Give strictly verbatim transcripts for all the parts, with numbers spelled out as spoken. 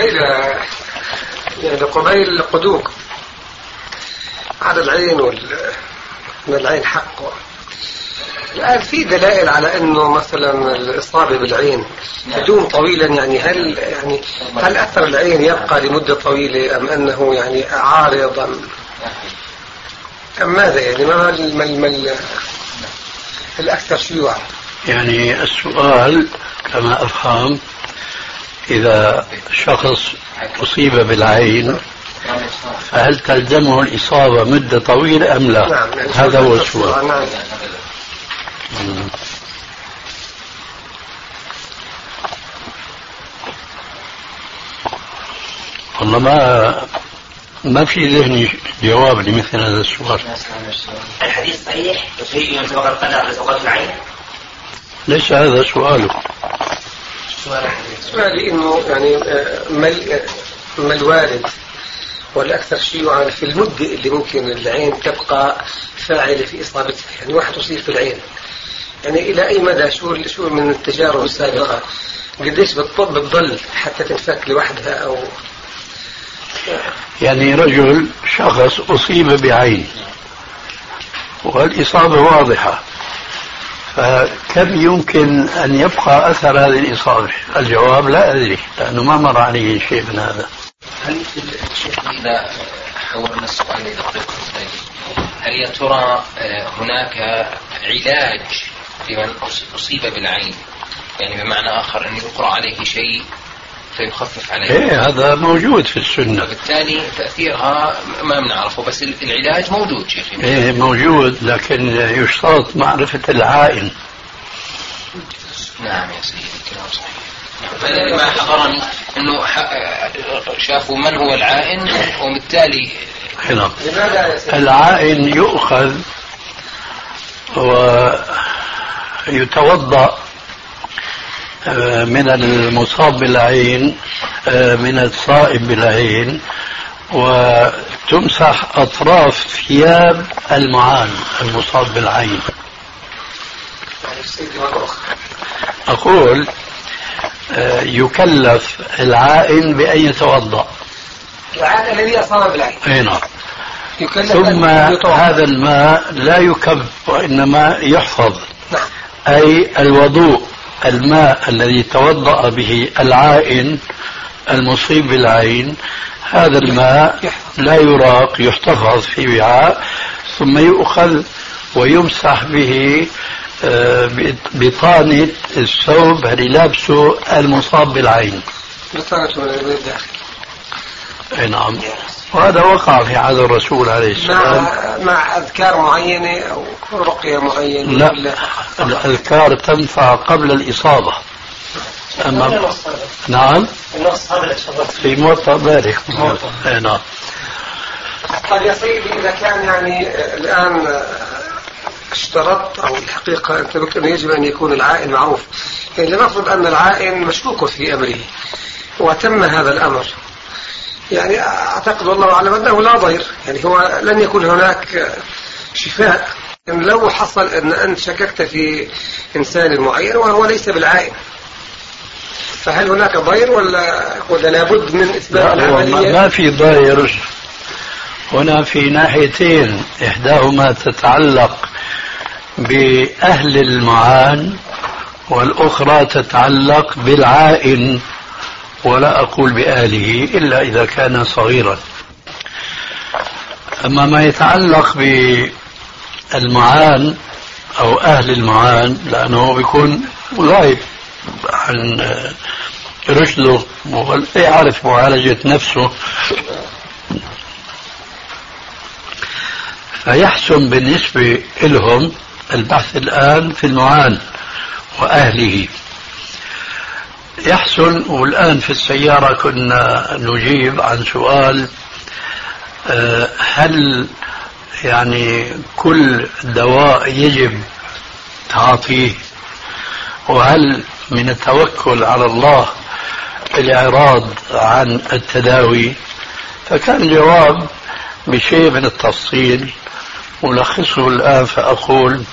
قبيل يعني قبيل القدوق على العين وال من العين حق. الآن في دلائل على أنه مثلا الإصابة بالعين تدوم طويلا، يعني هل يعني هل أثر العين يبقى لمدة طويلة أم أنه يعني عارضا أم ماذا؟ يعني ما المل الأكثر شيوعا؟ يعني السؤال كما أفهم إذا شخص أصيب بالعين فهل تلزمه الإصابة مدة طويلة أم لا؟ نعم. هذا هو السؤال. نعم. والله ما ما في ذهني جواب لمثل هذا السؤال. الحديث صحيح يفيد من سبق القدر لسقوط العين؟ ليس هذا سؤاله. سؤالي انه يعني ما الوارد والأكثر شيوعا في المدة اللي ممكن العين تبقى فاعلة في إصابتها، يعني واحد يصيب في العين يعني إلى أي مدى؟ شو شو من التجارب السابقة قديش بالطب بتضل حتى تنفك لوحدها؟ أو يعني رجل شخص أصيب بعين والإصابة واضحة، فكم يمكن أن يبقى أثر هذه الإصابة؟ الجواب لا أدري، لأنه ما مر عليه شيء من هذا. هل الشيخ إذا حولنا السؤال إلى الطب، هل يا ترى هناك علاج لمن أصيب بالعين؟ يعني بمعنى آخر أن يقرأ عليه شيء فيخفف عليه؟ إيه هذا موجود في السنة. بالتالي تأثيرها ما بنعرفه، بس العلاج موجود شيخي. إيه موجود، لكن يشترط معرفة العائن. نعم يا سيدي كلام صحيح. فأنا ما حضرني أنه شافوا من هو العائن وبالتالي هنا العائن يؤخذ ويتوضأ من المصاب بالعين، من الصائب بالعين، وتمسح أطراف ثياب المعان المصاب بالعين. أقول يكلف العائن بأن يتوضأ. العائن الذي أصاب بالعين. هنا. ثم هذا الماء لا يكب وإنما يحفظ. نعم. أي الوضوء، الماء الذي توضأ به العائن المصيب بالعين، هذا الماء لا يراق، يحتفظ في وعاء، ثم يؤخذ ويمسح به بطانة الثوب اللي لابسه المصاب بالعين. بطانة من الداخل. اي نعم. وهذا وقع في عهد الرسول عليه السلام. مع, مع أذكار معينة أو رقية معينة؟ لا، الأذكار تنفع قبل الإصابة. أما نعم في موطأ مالك. اي نعم. قد يصيب إذا كان يعني الآن اشترطت أو الحقيقة أنت قلت أنه يجب أن يكون العائن معروف، يعني لنفرض أن العائن مشكوك في أمره وتم هذا الأمر، يعني أعتقد والله أعلم أنه لا ضير، يعني هو لن يكون هناك شفاء. يعني لو حصل أن أنت شككت في إنسان معين وهو ليس بالعائن، فهل هناك ضير ولا ولا لابد من إثبات العملية؟ ما في ضير هنا في ناحيتين، إحداهما تتعلق بأهل المعان والأخرى تتعلق بالعائن، ولا أقول بأهله إلا إذا كان صغيرا. أما ما يتعلق بالمعان أو أهل المعان لأنه بيكون غايب عن رشده ولا يعرف معالجة نفسه، فيحسن بالنسبة لهم البحث الآن في المعان وأهله يحسن. والآن في السيارة كنا نجيب عن سؤال هل يعني كل دواء يجب تعاطيه، وهل من التوكل على الله الإعراض عن التداوي؟ فكان الجواب بشيء من التفصيل ملخصه الآن، فأقول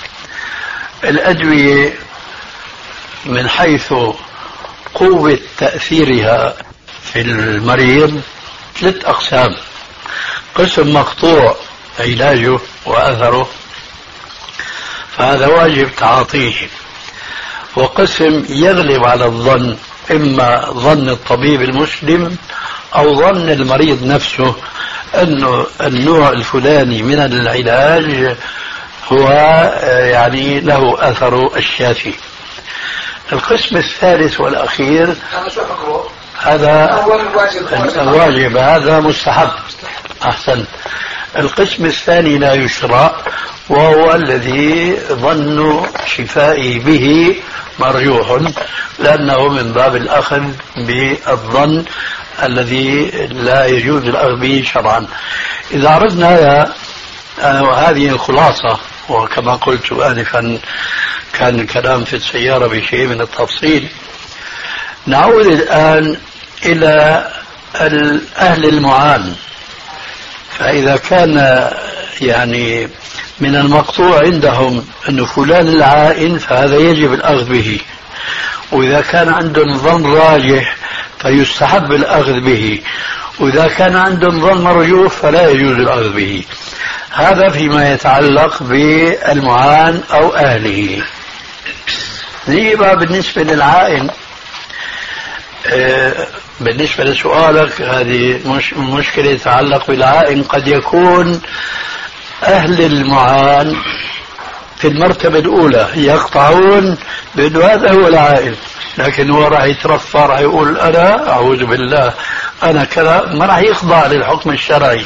الأدوية من حيث قوة تأثيرها في المريض ثلاث أقسام: قسم مقطوع علاجه وأثره، فهذا واجب تعاطيه، وقسم يغلب على الظن، إما ظن الطبيب المسلم أو ظن المريض نفسه أنه النوع الفلاني من العلاج هو يعني له أثر الشافي. القسم الثالث والأخير هذا الواجب، هذا مستحب. أحسن. القسم الثاني لا يشرع، وهو الذي ظن شفائه به مرجوح، لأنه من باب الأخذ بالظن الذي لا يجوز الأخذ به شرعا. إذا عرضنا هذا وهذه الخلاصة، وكما قلت آنفا كان الكلام في السيارة بشيء من التفصيل، نعود الآن إلى أهل المعان. فإذا كان يعني من المقطوع عندهم أن فلان العائن فهذا يجب الأخذ به، وإذا كان عندهم ظن راجح فيستحب الأخذ به، وإذا كان عندهم ظن مرجوح فلا يجوز الأخذ به. هذا فيما يتعلق بالمعان أو أهله. نيجي بالنسبة للعائن. بالنسبة لسؤالك، هذه مش مشكلة تتعلق بالعائن. قد يكون أهل المعان في المرتبة الأولى يقطعون بأنه هذا هو العائن، لكن هو راح يترفع، راح يقول أنا أعوذ بالله أنا كذا، ما راح يخضع للحكم الشرعي.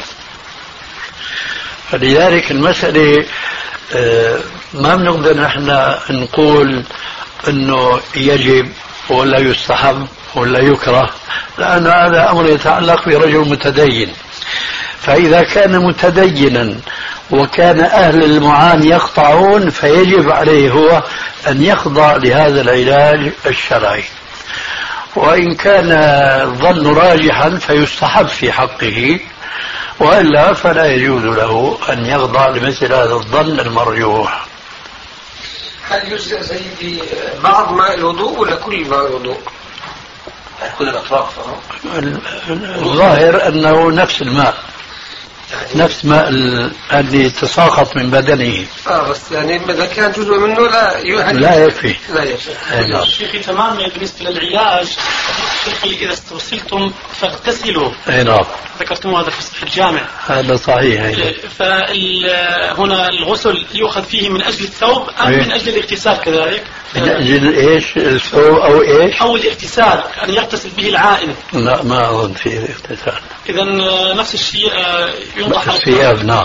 فلذلك المسألة ما بنقدر نحن نقول أنه يجب ولا يستحب ولا يكره، لأن هذا أمر يتعلق برجل متدين. فإذا كان متدينا وكان أهل المعان يقطعون فيجب عليه هو أن يخضع لهذا العلاج الشرعي، وإن كان الظن راجحا فيستحب في حقه، وإلا فلا يجوز له أن يخضع لمثل هذا الظن المرجوح. هل يجزئ زي بعض ماء الوضوء ولا كل ماء الوضوء؟ كل الأطراف. الظاهر أنه نفس الماء، نفس ماء الذي تساقط من بدنه. اه بس يعني إذا كان جزء منه لا يكفي. لا يكفي. لا يكفي. شيخي تمام. بالنسبة للعلاج شيخي إذا استرسلتم فاغتسلوا. أي نعم. ذكرتم هذا في الجامع. هذا صحيح. فهنا الغسل يؤخذ فيه من أجل الثوب أم أيه. من أجل الاغتسال كذلك؟ من أجل إيش؟ الثوب أو إيش؟ أو الاغتسال، أن يغتسل به العائن. لا ما أظن فيه اغتسال. إذا نفس الشيء ينضح الثياب. نعم.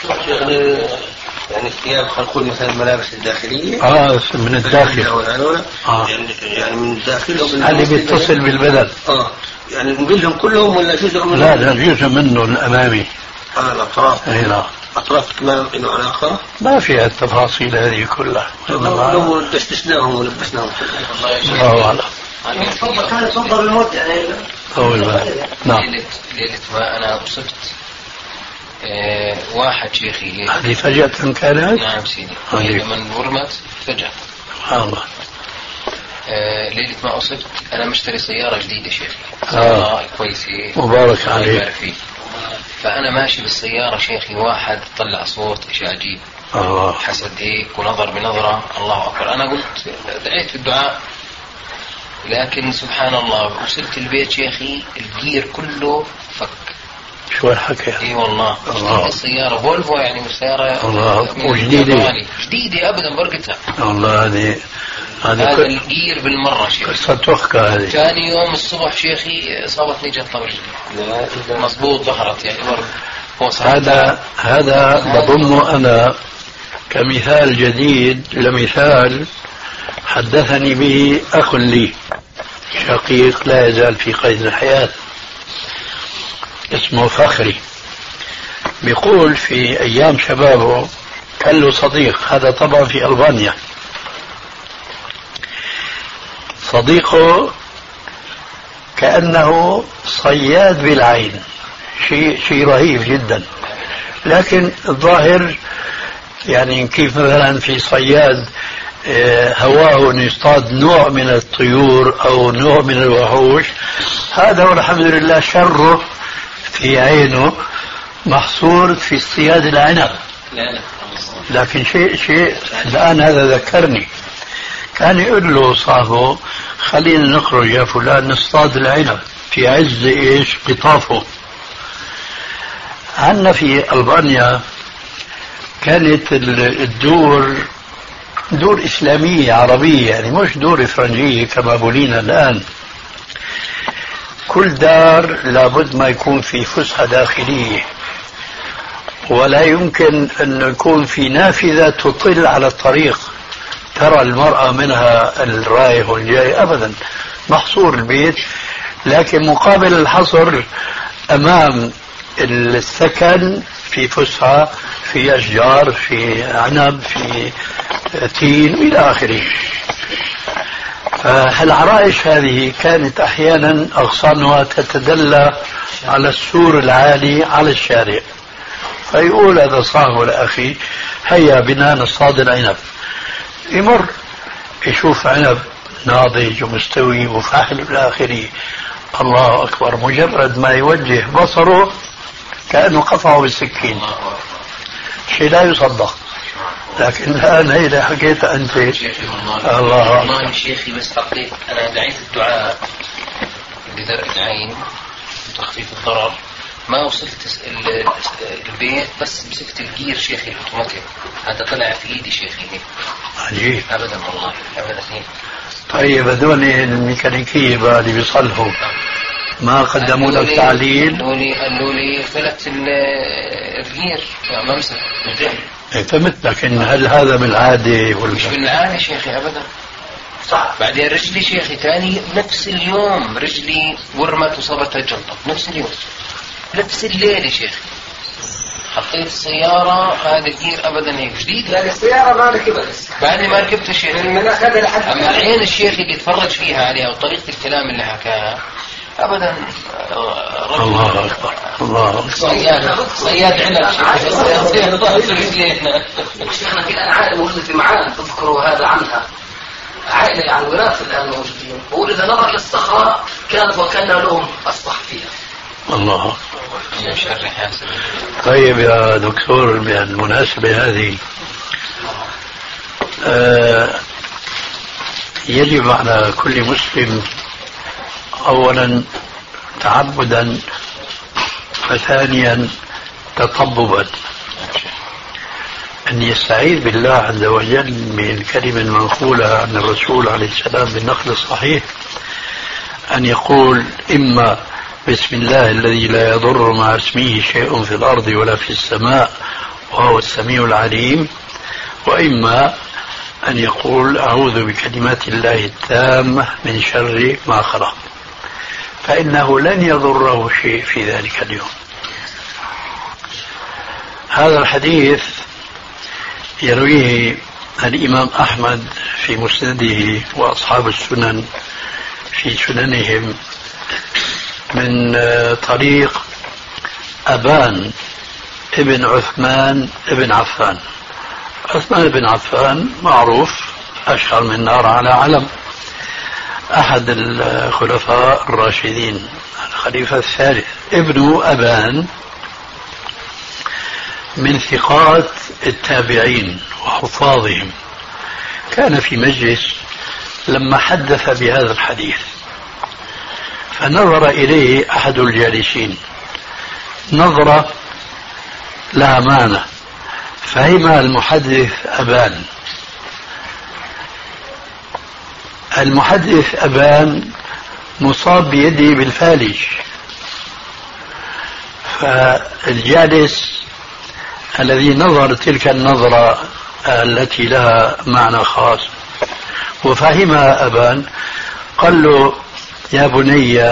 يعني الثياب خلقون مثلا الملابس الداخلية. آه من الداخل. آه. يعني يعني من الداخل. اللي بيتصل بالبدن. آه. يعني نقولهم كلهم ولا جزء منهم؟ لا لا جزء منه الأمامي. آه الأطراف. أي نعم. أطراف ما إنه علاقة. ما فيها التفاصيل هذه كلها. لو دشدشناهم ولبسناهم. الله أعلم. كان تفضل الموت يعني. أول ما. نعم. ليلة ليلة ما أنا أصبت آه واحد شيخي. هذه فجأة كانت؟ نعم سيدي. لما ورمت فجأة. سبحان الله. آه ليلة ما أصبت أنا مشتري سيارة جديدة شيخي. آه. كويسة. مبارك عليك. فأنا ماشي بالسيارة شيخي، واحد طلع صوت إيش عجيب. آه. حسد هيك ونظر بنظرة، الله أكبر. أنا قلت دعيت في الدعاء، لكن سبحان الله وصلت البيت شيخي الجير كله فك. شو الحكي؟ اي والله. جديدة السيارة فولفو يعني، والسيارة جديدة جديدة ابدا برقتها. والله هذه هذا كل... الجير بالمرة شيخي. قصة تحكى هذه. ثاني يوم الصبح شيخي صابتني جلطة برجلي. مضبوط ظهرت يعني برضه. هذا هذا بضم انا كمثال جديد لمثال حدثني به أخ لي شقيق لا يزال في قيد الحياة، اسمه فخري. بيقول في أيام شبابه كان له صديق، هذا طبعا في ألبانيا، صديقه كأنه صياد بالعين، شيء شيء رهيب جدا. لكن الظاهر يعني كيف مثلا في صياد هواه أن يصطاد نوع من الطيور أو نوع من الوحوش، هذا والحمد لله شره في عينه محصور في اصطياد العنب. لا لا. لكن شيء شيء الآن هذا ذكرني، كان يقول له صاحبه خلينا نخرج يا فلان نصطاد العنب في عز ايش قطافه. عندنا في ألبانيا كانت الدور دور إسلامية عربية، يعني مش دور إفرنجية كما بولينا الآن. كل دار لابد ما يكون في فسحة داخلية، ولا يمكن أن يكون في نافذة تطل على الطريق ترى المرأة منها الرايح والجاي، أبدا محصور البيت. لكن مقابل الحصر أمام السكن في فسحة، في أشجار، في عنب، في تين إلى آخره. فالعرائش هذه كانت أحيانا أغصانها تتدلى على السور العالي على الشارع، فيقول هذا صاحب لأخي هيا بنا نصطاد العنب. يمر يشوف عنب ناضج ومستوي وفاحل إلى آخره، الله أكبر، مجرد ما يوجه بصره كأنه قطعه بالسكين، شيء لا يصدق. لكن الآن هي اللي حكيتها أنت. الله والله شيخي بس حقيقة أنا دعيت الدعاء لدرء العين وتخفيف الضرر، ما وصلت البيت بس مسكت الجير شيخي الأوتوماتيك، هذا طلع في إيدي شيخي. عجيب. أبدا والله أبدا. طيب هذول الميكانيكية بقى اللي بيصلحوا ما قدموا لك تعليل؟ قالوا لي قالوا لي فلت الجير ما مسك الجير. فهمت، لكن هل هذا من العادة ولا مش من العادة شيخي أبدا. صح. بعدين رجلي شيخي ثاني نفس اليوم رجلي ورمت وصابتها الجلطة نفس اليوم نفس الليل شيخي. حطيت السيارة هذا الجير أبدا هيك جديد. لا السيارة ما ركبت بعدني ما ركبت الشيخ من أخذها لحد. أما العين الشيخ اللي يتفرج فيها عليها وطريقة الكلام اللي حكاها أبدا. الله أكبر. الله صياد صياد عنب شيخنا في الآن عائلة موجودة في معان تذكروا هذا عنها، عائلة عن وراث الآن موجودين، بقول إذا نظر للصخرة كانت وكان لهم أسطح فيها. الله. طيب يا دكتور بالمناسبة هذه آه يجب على كل مسلم أولا تعبدا وثانيا تطببا أن يستعيذ بالله عز وجل من الكلمة المنقولة عن الرسول عليه السلام بالنقل الصحيح، أن يقول إما بسم الله الذي لا يضر مع اسمه شيء في الأرض ولا في السماء وهو السميع العليم، وإما أن يقول أعوذ بكلمات الله التامة من شر ما خلق، فإنه لن يضره شيء في ذلك اليوم. هذا الحديث يرويه الإمام أحمد في مسنده وأصحاب السنن في سننهم من طريق أبان ابن عثمان ابن عفان. عثمان بن عفان معروف أشهر من نار على علم، أحد الخلفاء الراشدين الخليفة الثالث. ابن أبان من ثقات التابعين وحفاظهم، كان في مجلس لما حدث بهذا الحديث فنظر إليه أحد الجالسين نظرة لها معنى، فهمها المحدث أبان. المحدث أبان مصاب بيده بالفالج، فالجالس الذي نظر تلك النظرة التي لها معنى خاص وفهمها أبان قال له يا بني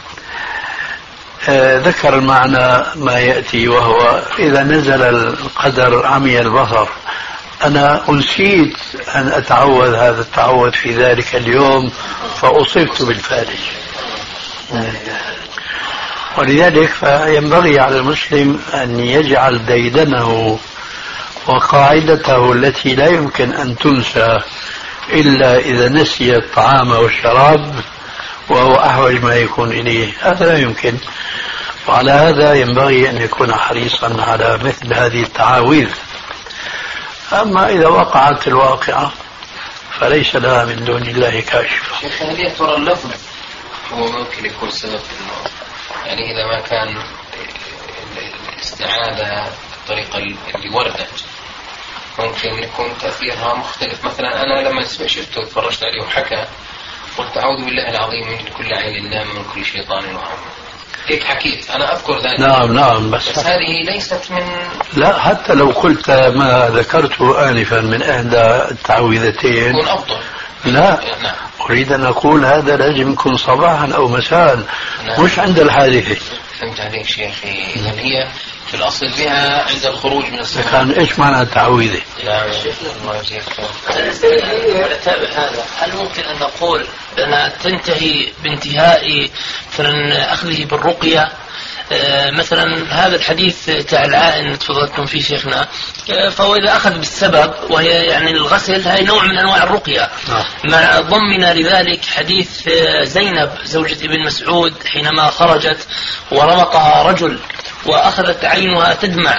آه ذكر المعنى ما يأتي، وهو إذا نزل القدر عمي البصر. أنا أنسيت أن أتعوذ هذا التعوذ في ذلك اليوم فأصبت بالفالج. ولذلك فينبغي على المسلم أن يجعل ديدنه وقاعدته التي لا يمكن أن تنسى إلا إذا نسي الطعام والشراب وهو أحوج ما يكون إليه، هذا لا يمكن. وعلى هذا ينبغي أن يكون حريصا على مثل هذه التعاويذ. أما إذا وقعت الواقعة فليس لها من دون الله كاشفة. شيخ هل يا ترى اللفظ هو ممكن يكون سبب في الموت؟ يعني إذا ما كان الاستعاذة بالطريقة اللي وردت ممكن يكون تأثيرها مختلف. مثلا أنا لما شفته وتفرجت عليه وحكى قلت أعوذ بالله العظيم من كل عين لام من كل شيطان وهم، هيك حكيت أنا أذكر ذلك. نعم نعم بس, بس هذه ليست من، لا حتى لو قلت ما ذكرته آنفا من إحدى التعويذتين يكون أفضل. لا نعم. أريد أن أقول هذا لازم يكون صباحا أو مساء. نعم. مش عند الحادثة. فهمت عليك شيخي. إذا هي في الأصل بها عند الخروج من الصلاة. كان إيش معنى التعويذة؟ نعم الله يجزيك أتابع هذا. هل ممكن أن نقول أنها تنتهي بانتهاء مثلا أخذه بالرقية؟ آه مثلا هذا الحديث تاع العائن تفضلتم فيه شيخنا، آه فهو إذا أخذ بالسبب وهي يعني الغسل هاي نوع من أنواع الرقية. آه. مع ضمن لذلك حديث آه زينب زوجة ابن مسعود حينما خرجت ورمقها رجل وأخذت عينها تدمع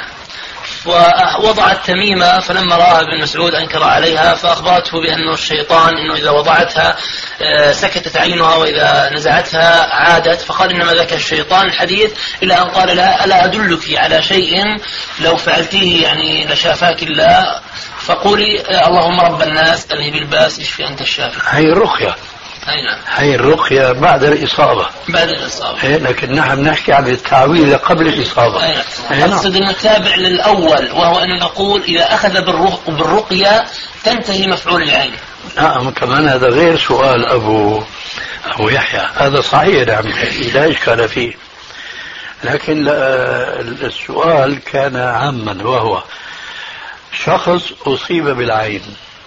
ووضعت تميمة، فلما رأى ابن مسعود أنكر عليها فأخبرته بأنه الشيطان أنه إذا وضعتها سكتت عينها وإذا نزعتها عادت، فقال إنما ذاك الشيطان الحديث، إلى أن قال لها ألا أدلك على شيء لو فعلتيه يعني لشافاك الله، فقولي اللهم رب الناس أذهب الباس اشفي أنت الشافي. هي الرقية. أين؟ هي الرقية بعد الإصابة. بعد الإصابة. إيه لكن نحن نحكي عن التعويذ قبل الإصابة. أقصد المتابع للأول وهو أن نقول إذا أخذ بالرقية تنتهي مفعول العين. نعم كمان هذا غير سؤال أبو أبو يحيى، هذا صحيح نعم لا إشكال فيه، لكن السؤال كان عاما وهو شخص أصيب بالعين،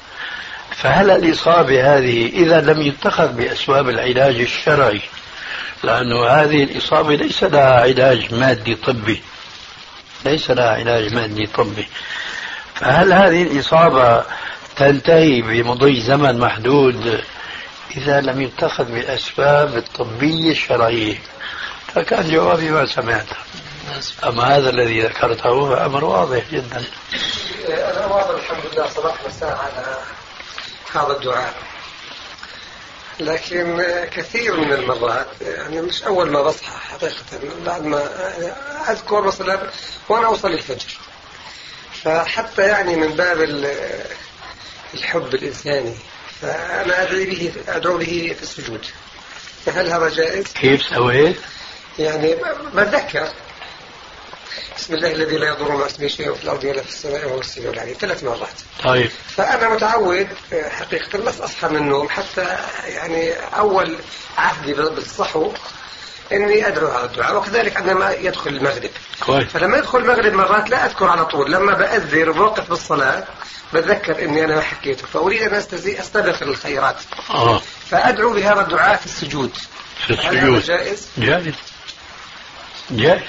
فهل الإصابة هذه إذا لم يتخذ بأسباب العلاج الشرعي، لأنه هذه الإصابة ليس لها علاج مادي طبي، ليس لها علاج مادي طبي، فهل هذه الإصابة تنتهي بمضي زمن محدود إذا لم يتخذ بالأسباب الطبية الشرعية؟ فكان جوابي ما سمعته. أما هذا الذي ذكرته فأمر واضح جدا. أنا واضح الحمد لله صباح مساء على هذا الدعاء، لكن كثير من المرات يعني مش أول ما بصحى حقيقة، بعد ما أذكر مثلا وأنا أوصل الفجر، فحتى يعني من باب الحب الإنساني فأنا أدعي به أدعو به في السجود، فهل هذا جائز؟ كيف سويت؟ يعني بتذكر بسم الله الذي لا يضر مع اسمه شيء في الأرض ولا في السماء وهو السميع العليم ثلاث مرات. طيب. فأنا متعود حقيقة بس أصحى من النوم حتى يعني أول عهدي بالصحو إني أدعو هذا الدعاء، وكذلك عندما يدخل المغرب. كويس. فلما يدخل المغرب مرات لا أذكر على طول، لما بأذر وبوقف بالصلاة بتذكر إني أنا ما حكيته، فأريد أن أستبق الخيرات. آه. فأدعو بهذا الدعاء في السجود. في السجود. جائز؟ جائز. جائز.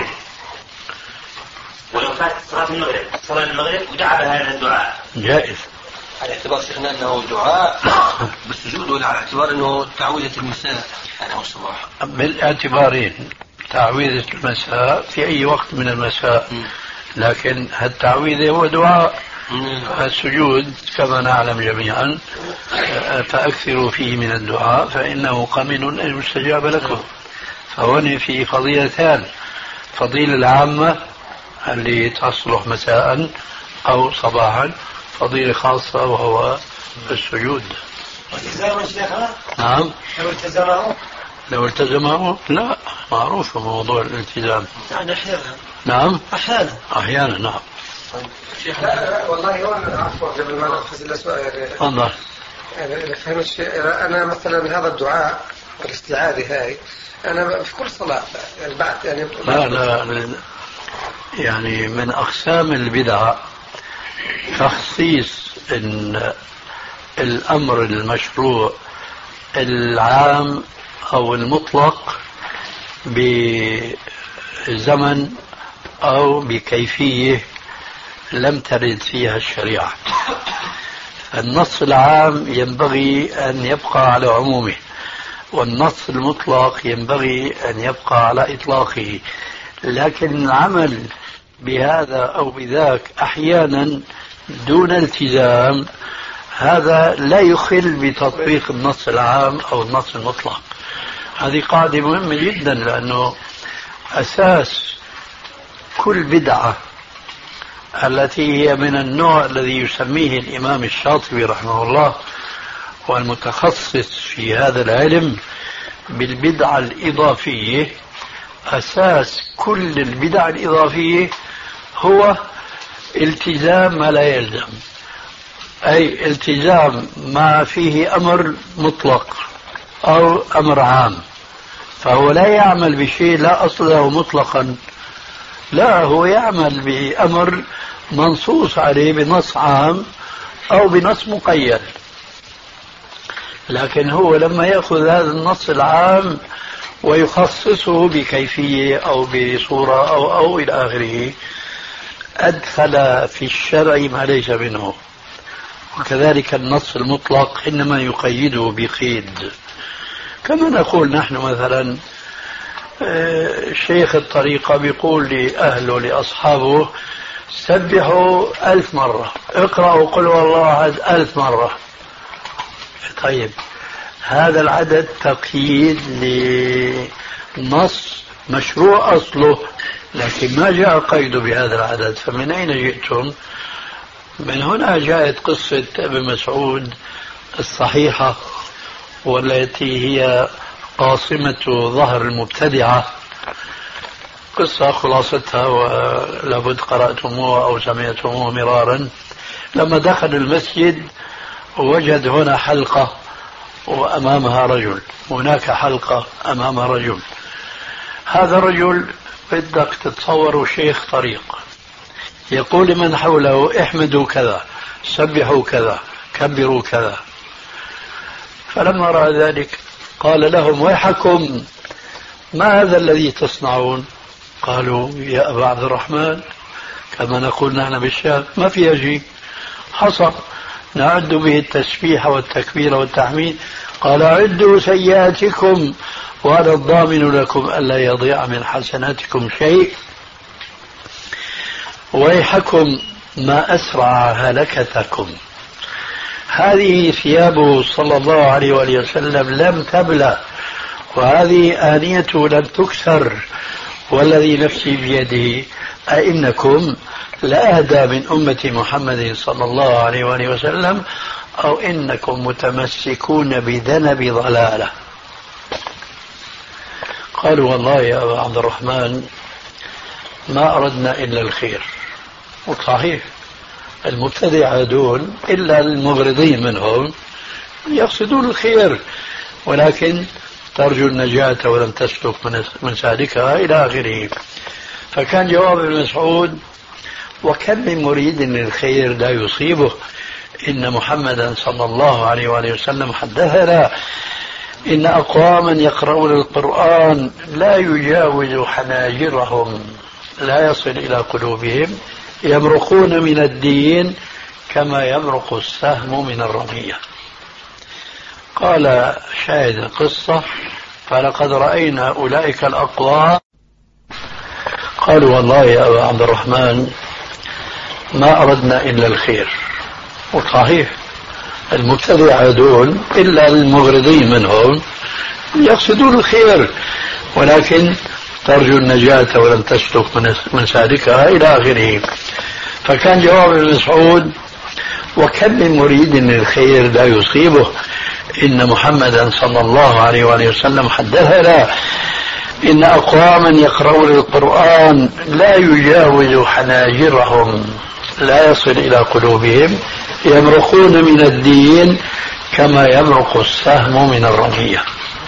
ولو فات صلاة المغرب صلاة المغرب ودعا بهذا الدعاء جائز. على اعتبار شيخنا أنه دعاء بالسجود، ولا على اعتبار أنه تعويذة المساء أو الصباح؟ بالاعتبارين، تعويذة المساء في أي وقت من المساء، لكن التعويذة هو دعاء. السجود كما نعلم جميعا فأكثروا فيه من الدعاء فإنه قمن أن يستجاب لكم. فهنا في فضيلتان، فضيلة العامة اللي تصلح مساء أو صباحا، فضيلة خاصة وهو السجود. والتزام شيخنا؟ نعم. لو التزمه؟ لو التزمه لا، معروف موضوع الالتزام. يعني أحيانا. نعم. أحيانا. أحيانا نعم. لا لا والله وانا عفوا قبل ما نأخذ الأسئلة. تفضل. أنا فهمت شيء، أنا مثلا هذا الدعاء والاستعاذة هاي أنا في كل صلاة يعني بعد يعني. لا لا يعني من أقسام البدع تخصيص إن الأمر المشروع العام أو المطلق بزمن أو بكيفية لم ترد فيها الشريعة. النص العام ينبغي أن يبقى على عمومه، والنص المطلق ينبغي أن يبقى على إطلاقه، لكن العمل بهذا أو بذاك أحيانا دون التزام هذا لا يخل بتطبيق النص العام أو النص المطلق. هذه قاعدة مهمة جدا، لأنه أساس كل بدعة التي هي من النوع الذي يسميه الإمام الشاطبي رحمه الله والمتخصص في هذا العلم بالبدعة الإضافية، أساس كل البدع الإضافية هو التزام ما لا يلزم، أي التزام ما فيه أمر مطلق أو أمر عام، فهو لا يعمل بشيء لا أصل له مطلقا، لا، هو يعمل بأمر منصوص عليه بنص عام أو بنص مقيد. لكن هو لما يأخذ هذا النص العام ويخصصه بكيفية أو بصورة أو أو إلى آخره أدخل في الشرع ما ليس منه. وكذلك النص المطلق إنما يقيده بقيد، كما نقول نحن مثلا شيخ الطريقة بيقول لأهله لأصحابه سبحوا ألف مرة، اقرأوا قل والله أحد ألف مرة. طيب هذا العدد تقييد لنص مشروع أصله، لكن ما جاء قيد بهذا العدد، فمن أين جئتم؟ من هنا جاءت قصة ابن مسعود الصحيحة والتي هي قاصمة ظهر المبتدعة، قصة خلاصتها ولابد قرأتموها أو سمعتموها مرارا. لما دخل المسجد وجد هنا حلقة وأمامها رجل، هناك حلقة أمامها رجل، هذا الرجل بدك تتصوروا شيخ طريق يقول لمن حوله احمدوا كذا، سبحوا كذا، كبروا كذا. فلما رأى ذلك قال لهم ويحكم، ما هذا الذي تصنعون؟ قالوا يا أبا عبد الرحمن كما نقول نحن بالشام ما فيها شيء، حصى نعد به التسبيح والتكبير والتحميد. قال عدوا سيئاتكم وأنا الضامن لكم ألا يضيع من حسناتكم شيء، ويحكم ما أسرع هلكتكم. هذه ثيابه صلى الله عليه وآله وسلم لم تبلى، وهذه آنيته لم تكسر، والذي نفسي بيده أئنكم لأهدى من أمة محمد صلى الله عليه وآله وسلم أو إنكم متمسكون بذنب ضلالة. قالوا والله يا أبا عبد الرحمن ما أردنا إلا الخير. وصحيح المبتدعة دون إلا المغرضين منهم يقصدون الخير، ولكن ترجو النجاة ولم تسلك من سالكها إلى آخره. فكان جواب ابن مسعود وكم من مريد للخير لا يصيبه، إن محمدا صلى الله عليه وآله وسلم حدثنا إن أقواما يقرؤون القرآن لا يجاوز حناجرهم لا يصل إلى قلوبهم يمرقون من الدين كما يمرق السهم من الرمية. قال شاهد القصة فلقد رأينا أولئك الأقوام. قالوا والله يا أبا عبد الرحمن ما أردنا إلا الخير. وصحيح المبتدعة دون إلا المغرضين منهم يقصدون الخير، ولكن ترجو النجاة ولم تسلك من سالكها إلى آخره. فكان جواب ابن مسعود وكم من مريد للخير لا يصيبه، إن محمدا صلى الله عليه وآله وسلم حدثنا إن أقواما يقرؤون القرآن لا يجاوز حناجرهم لا يصل إلى قلوبهم يمرقون من الدين كما يمرق السهم من الرمية.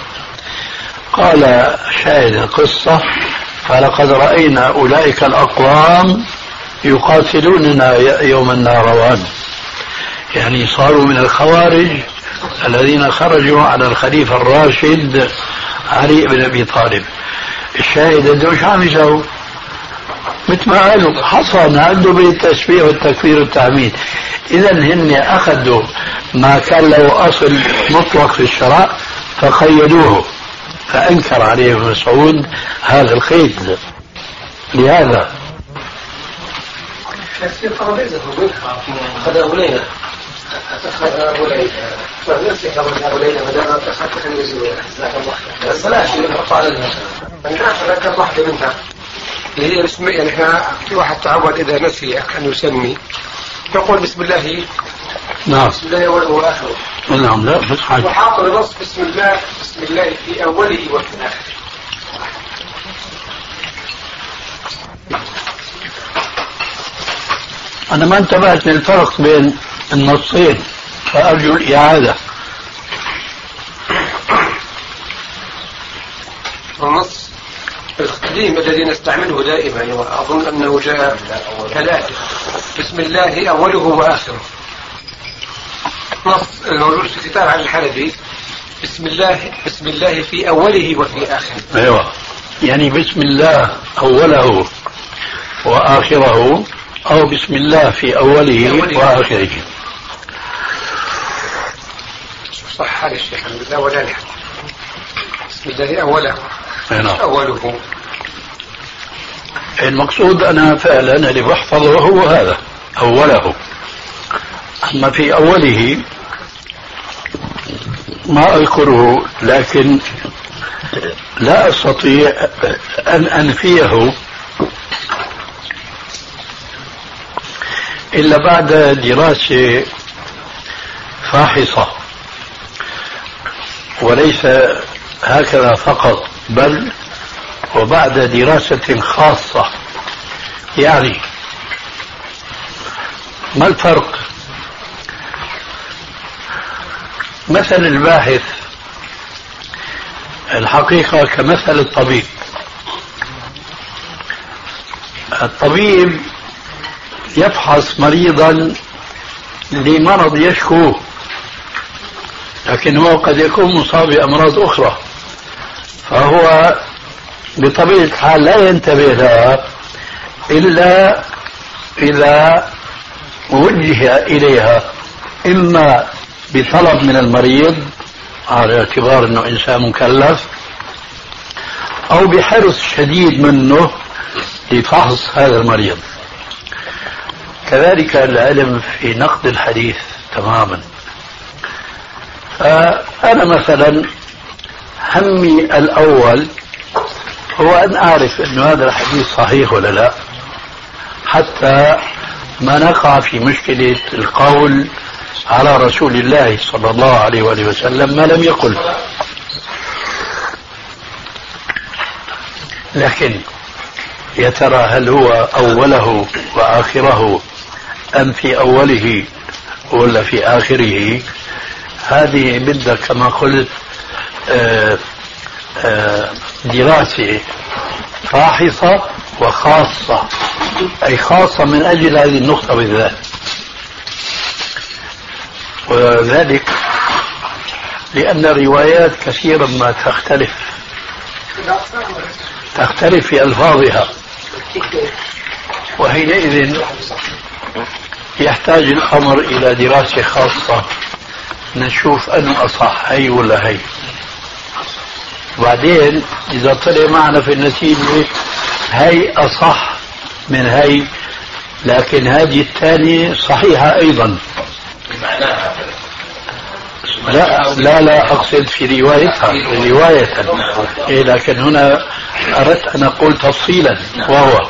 قال شاهد القصة فلقد رأينا أولئك الأقوام يقاتلوننا يوم النهروان، يعني صاروا من الخوارج الذين خرجوا على الخليفة الراشد علي بن أبي طالب. الشاهد انه ايش عم يسووا؟ مثل ما قالوا حصى نعدوا بالتسبيح والتكبير والتحميد. اذا هن اخذوا ما كان له اصل مطلق في الشرع فقيدوه، فأنكر عليه ابن مسعود هذا القيد. لهذا أخذ أبو ليلى أخذ أبو ليلى فنفسي أخذ أبو ليلى بدأنا أخذت عن يزيد بس بلاش نحط على الناس ذكر واحدة منها اللي هي بسم يعني احنا في واحد تعود إذا نسي أن يسمي يقول بسم الله. نعم بسم الله أوله وآخره. نعم لا بس حاجة وحاط النص بسم الله بسم الله في أوله وفي آخره. أنا ما انتبهت للفرق بين النصين فأرجو الإعادة. النص القديم الذي نستعمله دائما وأظن أنه جاء ثلاثة بسم الله أوله وآخره. نص الموجود في كتاب عن الحلبي بسم الله بسم الله في أوله وفي آخره. أيوة يعني بسم الله أوله وآخره أو بسم الله في أوله وآخره. صح هذا الشيخ الحمد لله ولا لا. بسم الله أوله أوله. المقصود أنا فعلا اللي بحفظه هو هذا أوله، أما في أوله ما أذكره، لكن لا أستطيع أن أنفيه إلا بعد دراسة فاحصة، وليس هكذا فقط بل وبعد دراسة خاصة. يعني ما الفرق؟ مثل الباحث الحقيقة كمثل الطبيب. الطبيب يفحص مريضا لمرض يشكوه، لكن هو قد يكون مصاب بأمراض أخرى، فهو بطبيعة الحال لا ينتبه لها إلا إذا وجه إليها، إما بطلب من المريض على اعتبار أنه إنسان مكلف، أو بحرص شديد منه لفحص هذا المريض. كذلك العلم في نقد الحديث تماما. فأنا مثلا همي الأول هو أن أعرف أن هذا الحديث صحيح ولا لا، حتى ما نقع في مشكلة القول على رسول الله صلى الله عليه وآله وسلم ما لم يقل. لكن يا ترى هل هو أوله وآخره أم في أوله ولا في آخره؟ هذه بدها كما قلت آآ آآ دراسة فاحصة وخاصة، أي خاصة من أجل هذه النقطة بالذات. وذلك لأن الروايات كثيرا ما تختلف تختلف في ألفاظها، وحينئذ يحتاج الأمر إلى دراسة خاصة نشوف أنه أصح هي ولا هي. وبعدين إذا طلع معنا في النتيجة هي أصح من هي، لكن هذه الثانية صحيحة أيضا، لا لا لا أقصد في روايتها رواية، إيه لكن هنا أردت أن أقول تفصيلا، وهو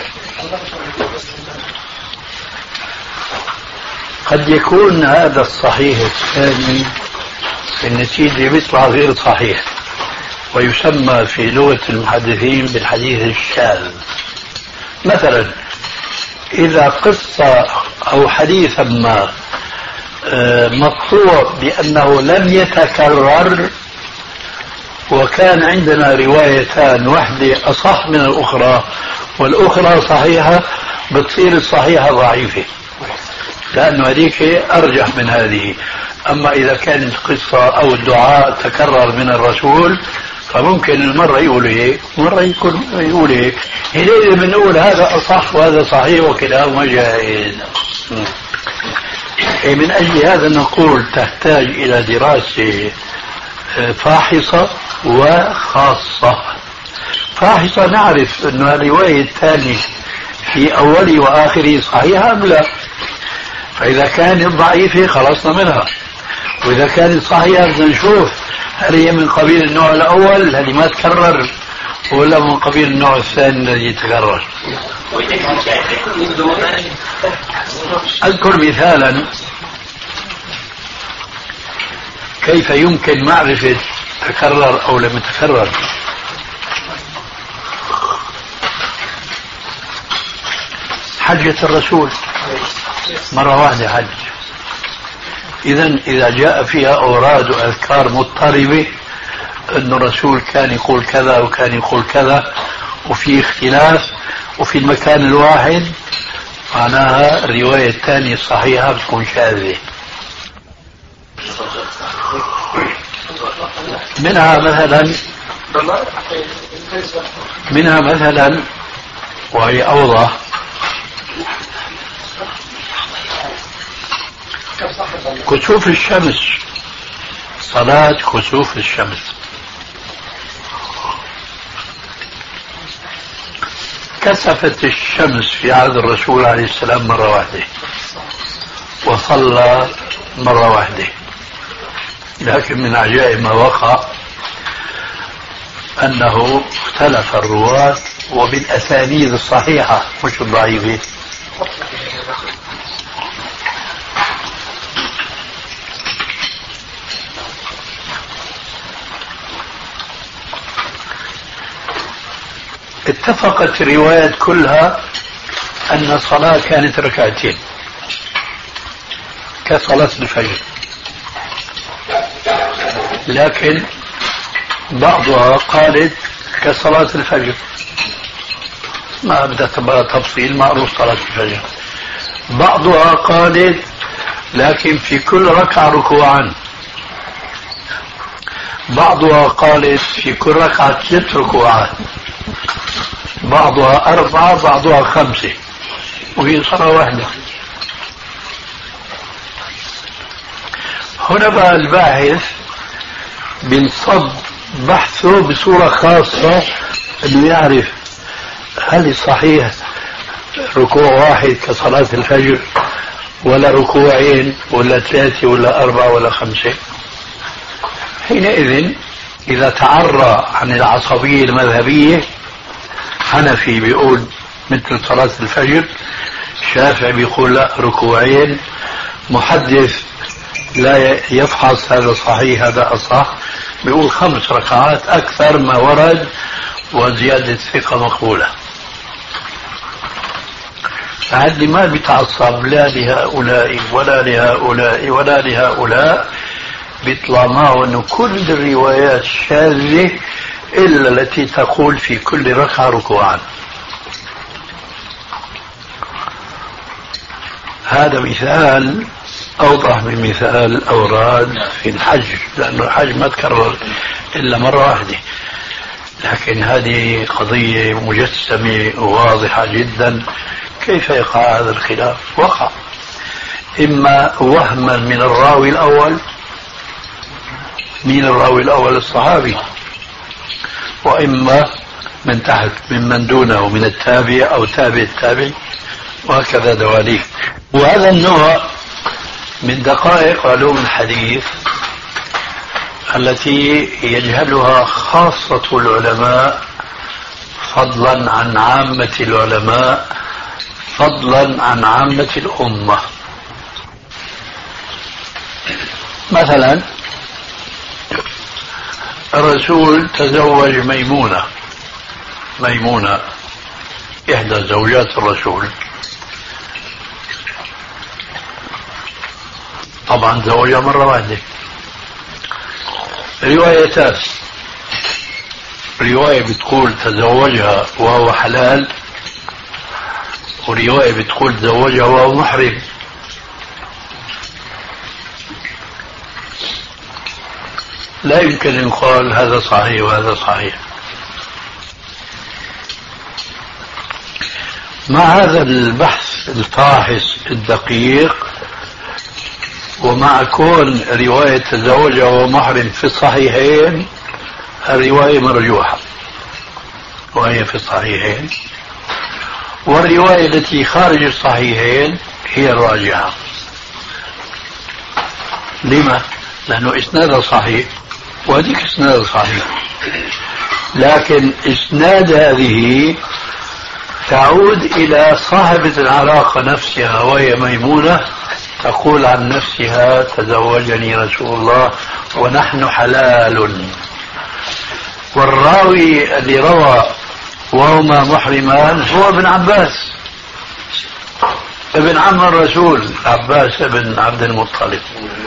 قد يكون هذا الصحيح الثاني في النتيجة بيطلع غير صحيح، ويسمى في لغة المحدثين بالحديث الشاذ. مثلا إذا قصة أو حديثا ما مقطوع بأنه لم يتكرر، وكان عندنا روايتان، واحدة أصح من الأخرى والأخرى صحيحة، بتصير الصحيحة ضعيفة لأنه هذيك أرجح من هذه. أما إذا كانت قصة أو الدعاء تكرر من الرسول فممكن المرة يقول هيك مرة يكون يقول هيك، هنا بنقول هذا أصح وهذا صحيح وكلاهما جائز. من أجل هذا نقول تحتاج إلى دراسة فاحصة وخاصة. فاحصة نعرف أن الرواية الثانية في أول وآخره صحيحة أم لا؟ فإذا كانت ضعيفة خلصنا منها، وإذا كانت صحيحة بدنا نشوف هل هي من قبيل النوع الأول الذي ما تكرر ولا من قبيل النوع الثاني الذي يتكرر. أذكر مثالا كيف يمكن معرفة تكرر أو لم يتكرر. حجة الرسول مرة واحدة حج، إذن إذا جاء فيها أوراد وأذكار مضطربة أن الرسول كان يقول كذا وكان يقول كذا وفي اختلاف وفي المكان الواحد، معناها الرواية الثانية الصحيحة بتكون شاذة. منها مثلا منها مثلا وهي أوضح كسوف الشمس، صلاة كسوف الشمس. كسفت الشمس في عهد الرسول عليه السلام مرة واحدة وصلى مرة واحدة، لكن من عجائب ما وقع أنه اختلف الرواة وبالأسانيد الصحيحة مش الضعيفة. اتفقت الروايات كلها أن الصلاة كانت ركعتين كصلاة الفجر، لكن بعضها قالت كصلاة الفجر، ما بدها تبقى تفصيل معروف صلاة الفجر. بعضها قالت لكن في كل ركعة ركوعا، بعضها قالت في كل ركعة ثلاث ركوعات، بعضها أربعة بعضها خمسة، وهي صلاة واحدة. هنا بقى الباحث بنصب بحثه بصورة خاصة أنه يعرف هل صحيح ركوع واحد كصلاة الفجر ولا ركوعين ولا ثلاثة ولا أربعة ولا خمسة. حينئذ إذا تعرى عن العصبية المذهبية، حنفي بيقول مثل صلاة الفجر، شافعي بيقول لا ركوعين، محدث لا يفحص هذا صحيح هذا أصح بيقول خمس ركعات أكثر ما ورد وزيادة ثقة مقبولة. فهذه ما بيتعصب لا لهؤلاء ولا لهؤلاء ولا لهؤلاء، بيطلع معه أنه كل الروايات شاذة إلا التي تقول في كل ركعة ركوعا. هذا مثال أوضح من مثال الأوراد في الحج، لأن الحج ما تكرر إلا مرة واحدة، لكن هذه قضية مجسمة واضحة جدا. كيف يقع هذا الخلاف؟ وقع إما وهما من الراوي الأول، من الراوي الأول الصحابي، وإما من تحت ممن دونه من التابع أو تابع التابع، وهكذا دواليك. وهذا النوع من دقائق علوم الحديث التي يجهلها خاصة العلماء فضلا عن عامة العلماء فضلا عن عامة الأمة. مثلا الرسول تزوج ميمونة، ميمونة إحدى زوجات الرسول، طبعا زوجها مرة واحدة. روايتان، رواية بتقول تزوجها وهو حلال، ورواية بتقول تزوجها وهو محرم. لا يمكن أن يقال هذا صحيح وهذا صحيح. مع هذا البحث الفاحص الدقيق ومع كون رواية تزوجها وهو محرم في الصحيحين الرواية مرجوحة وهي في الصحيحين، والرواية التي خارج الصحيحين هي الراجحة. لما؟ لأنه إسنادها صحيح وهذيك إسناد صحيح، لكن إسناد هذه تعود إلى صاحبة العلاقة نفسها وهي ميمونة، تقول عن نفسها تزوجني رسول الله ونحن حلال. والراوي اللي روى وهما محرمان هو ابن عباس ابن عم الرسول عباس ابن عبد المطلب،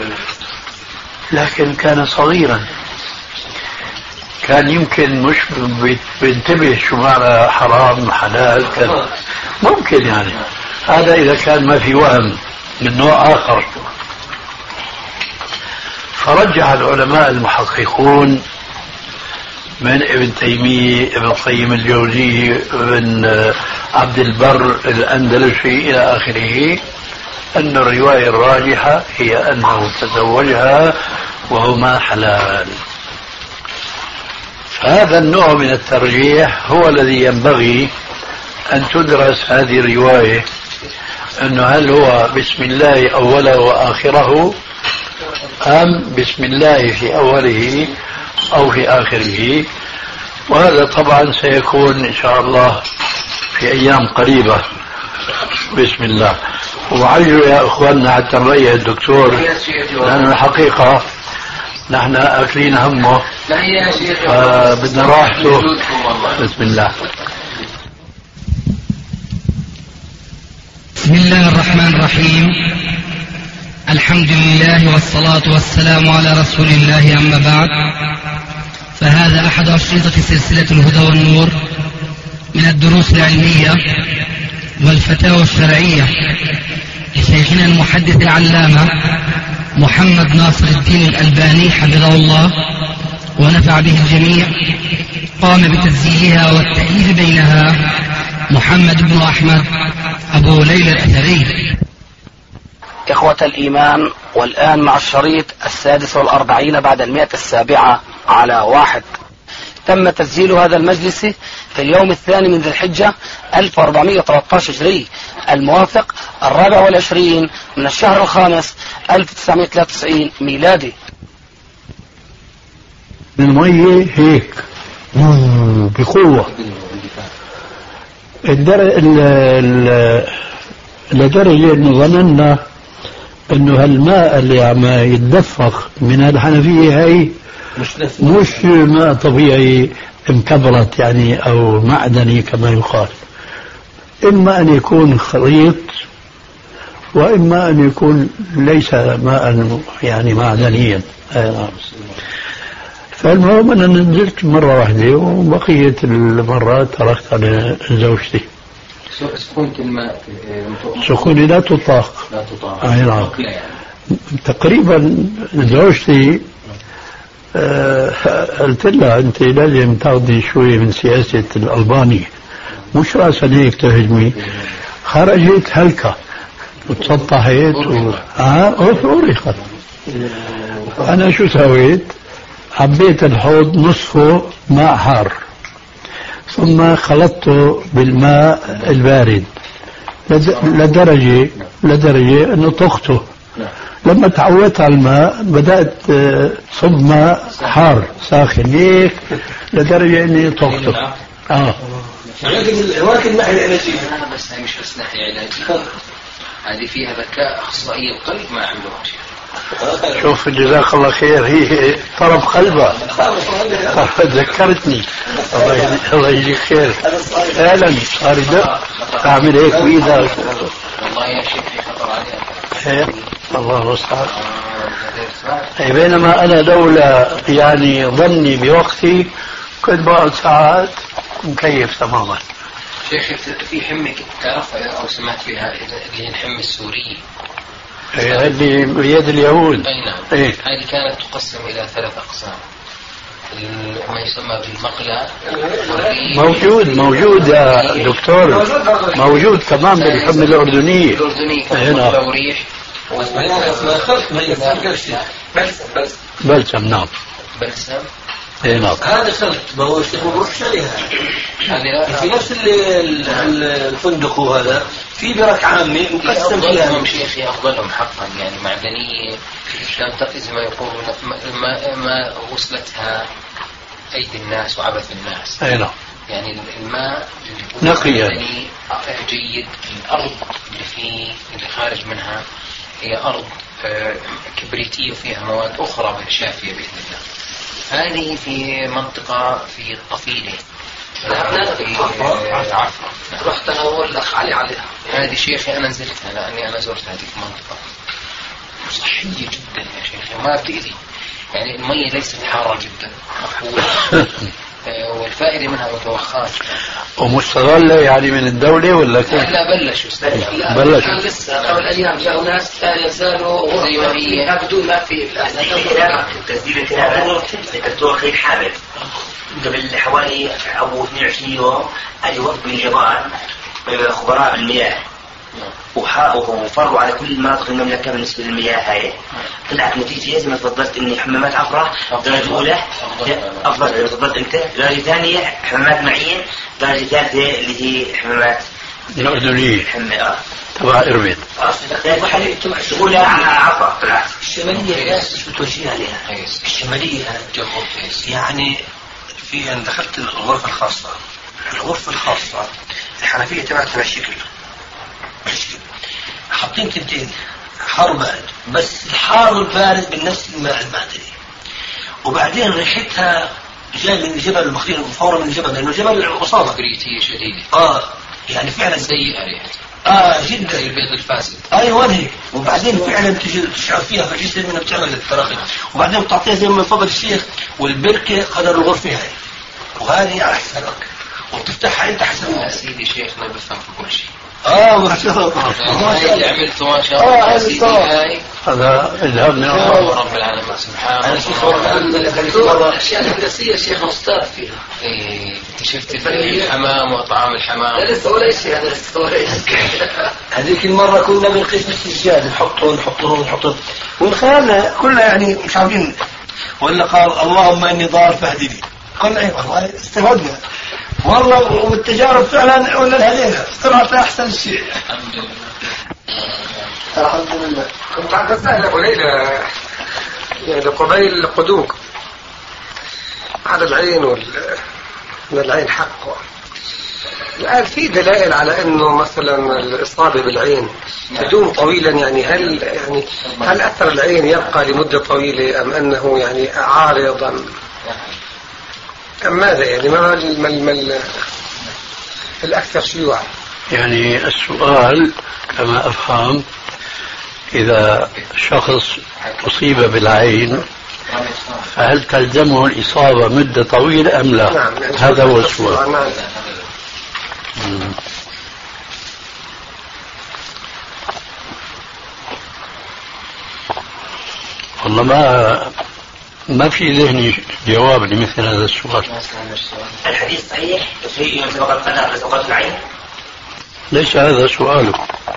لكن كان صغيرا، كان يمكن مش بينتبه شو معنى حرام حلال، كان ممكن يعني هذا إذا كان ما في وهم من نوع آخر. فرجح العلماء المحققون من ابن تيمية ابن القيم الجوزي ابن عبد البر الأندلسي إلى آخره أن الرواية الراجحة هي أنه تزوجها وهما حلال. هذا النوع من الترجيح هو الذي ينبغي أن تدرس هذه الرواية، أنه هل هو بسم الله أوله وآخره أم بسم الله في أوله أو في آخره. وهذا طبعا سيكون إن شاء الله في أيام قريبة بسم الله. وعجلوا يا أخواننا حتى نريح الدكتور، لأن الحقيقة نحن أكلين همه بدنا راحته. بسم الله. بسم الله الرحمن الرحيم. الحمد لله والصلاة والسلام على رسول الله، أما بعد، فهذا أحد أشرطة سلسلة الهدى والنور من الدروس العلمية والفتاوى الشرعية لشيخنا المحدث العلامة محمد ناصر الدين الألباني حفظه الله ونفع به الجميع. قام بتسجيلها والتأليف بينها محمد بن أحمد أبو ليلى الأثري. إخوة الإيمان، والآن مع الشريط السادس والأربعين بعد المئة السابعة على واحد. تم تسجيل هذا المجلس في اليوم الثاني من ذي الحجة ألف وأربعمئة وثلاثة عشر هجري، الموافق الرابع والعشرين من الشهر الخامس ألف وتسعمئة وثلاثة وتسعين ميلادي. المية هيك بقوة لدرجة أنه ظننا أنه هالماء اللي عم يتدفق من الحنفية هاي مش ماء طبيعي مكبرت يعني أو معدني كما يقال، إما أن يكون خليط وإما أن يكون ليس ماء يعني معدنيا. فالمهم أنا نزلت مرة واحدة وبقية المرات تركت على زوجتي. سخونة الماء سخونة لا تطاق، لا تطاق. آه نعم. تقريبا زوجتي آه قلت لها أنت لازم تاخذي شوي من سياسة الألباني، مش رأسا هيك تهجمي. خرجت هلكة وتسطحت و... آه أريخت. أنا شو سويت؟ حبيت الحوض نصفه ماء حار ثم خلطته بالماء البارد لدرجة لدرجة أنه طخته. لما تعودت على الماء بدأت صب ماء حار ساخن هيك لدرجة أني طخته. آه. ولكن ما هي العلاجية؟ بس هي مش بس ناحية علاجية، هذه فيها ذكاء أخصائي القلب ما عملوها شيء. شوف جزاك الله خير، هي طرب قلبها ذكرتني. الله يجيك خير فعلا. صار يدق اعمل هيك بايدك. والله يا شيخ خطر عليها. الله المستعان. بينما انا لولا يعني ظني بوقتي كنت بقعد ساعات مكيف تماما. شيخ في حمة تعرفها او سمعت فيها اللي هي الحمة السورية اللي بيد اليهود؟ اي نعم. إيه؟ هذه كانت تقسم الى ثلاث اقسام، ما يسمى بالمقلى. موجود موجود يا دكتور، موجود كمان بالحمى الأردنية. الأردنية هنا مقلى وريح اسمها خلط بلسم بلسم بلسم نعم بلسم اي نعم هذا خلط ما هو شيء مبروك عليها في نفس الفندق وهذا في برك عامي مقسم فيها شيخي أفضلهم حقا يعني معدنية لم تقز ما يقولون ما, ما وصلتها أيدي الناس وعبث الناس. أي نعم. يعني الماء نقية جيد. الأرض اللي فيه اللي خارج منها هي أرض كبريتية وفيها مواد أخرى شافية بإذن الله. هذه في منطقة في الطفيلة رحت أنا والأخ علي عليها. هذه شيخي أنا نزلتها لأني أنا زرت هذه المنطقة صحية جدا يا شيخي ما بتأذي يعني المية ليست حارة جدا والفائدة منها متوخاة ومستغلة يعني من الدولة ولا كيف؟ لا بلشوا بلشوا لسه قبل أيام جاءوا ناس لا يزالوا زي ما هي بدون ما في تسجيل الكتابة ذكرتوه خير حامد قبل حوالي أو اثنين وعشرين يوم أجي وقت من جبال خبراء المياه وفروا على كل مناطق المملكة بالنسبة للمياه هاي. طلعت نتيجة زي ما تفضلت إني حمامات عفرة درجة أولى أفضل إذا تفضلت أنت، درجة ثانية حمامات معين، درجة ثالثة اللي هي حمامات الأردنية حمام تبع إربد. أولى عفرة طلعت. الشمالية لا توجيه عليها. الشمالية يعني في أن دخلت الغرفة الخاصة الغرفة الخاصة الحنفية تبعتها بالشكل حاطين تنتين حار بارد بس الحار البارد بالنفس الماء المعدني وبعدين ريحتها جاي من الجبل المخير فورا من الجبل لأنه الجبل عصابة بريتية شديدة آه يعني فعلا سيئة ريحتها آه جدا البيض الفاسد أيوة هيك وبعدين فعلا تجي تشعر فيها في الجسم منها بتعمل التراخي وبعدين تعطيها زي من فضل الشيخ والبركة قدر الغرفة هاي وهذه على حسابك وتفتحها انت حسب يا سيدي شيخنا بفهم في كل شيء. اه ما شاء الله اللي عملته ما شاء الله يا سيدي هاي هذا الهام من الله رب العالمين سبحانه وتعالى. الاشياء الهندسيه شيخ مستار فيها. ايه انت شفت الحمام واطعام الحمام. لا لسه ولا شيء هذا لسه ولا شيء. هذيك المره كنا بنقيس بالسجاد نحطه نحطه نحطه ونخيلنا كلنا يعني مش عارفين ولا قال اللهم اني ضار فاهدني قلنا ايه والله استفدنا والله والتجارب فعلا قلنا هذينا طلعت احسن شيء. الحمد لله الحمد لله. كنت عم بسأل أبو ليلى يعني قبيل القدوم على العين وال من العين حق. الآن في دلائل على أنه مثلا الإصابة بالعين تدوم طويلا يعني هل يعني هل أثر العين يبقى لمدة طويلة أم أنه يعني عارضا أم ماذا يعني ما المل الأكثر شيوعا؟ يعني السؤال كما أفهم إذا شخص أصيب بالعين فهل تلزمه الإصابة مدة طويلة أم لا؟ نعم يعني هذا هو السؤال. نعم. والله ما ما في ذهني جواب لمثل هذا السؤال. الحديث صحيح في يوم سبق القدر لسقط العين؟ ليس هذا سؤالك.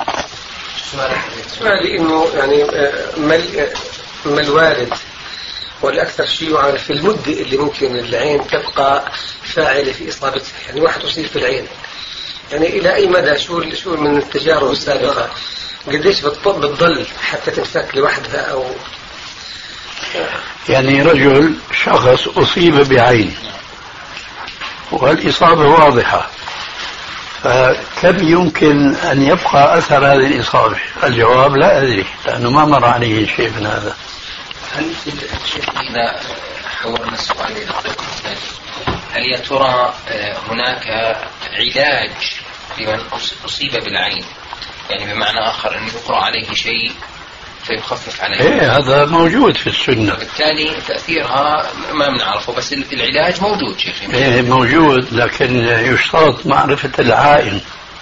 سؤالي إنه يعني ما ما الوارد والأكثر شيوعا في المدة اللي ممكن العين تبقى فاعلة في إصابتها يعني واحد يصيب في العين يعني إلى أي مدى شو شو من التجارب السابقة قديش بتضل حتى تنفك لوحدها أو يعني رجل شخص أصيب بعين والإصابة واضحة فكم يمكن أن يبقى أثر هذه الإصابة؟ الجواب لا أدري لأنه ما مر عليه شيء من هذا. إذا حولنا السؤال إلى طريقة ثانية هل يا ترى هناك علاج لمن أصيب بالعين يعني بمعنى آخر أن يقرأ عليه شيء فيخفف عليه؟ إيه هذا موجود في السنة. بالتالي تأثيرها ما بنعرفه بس العلاج موجود شيخي. إيه موجود لكن يشترط معرفة العائن.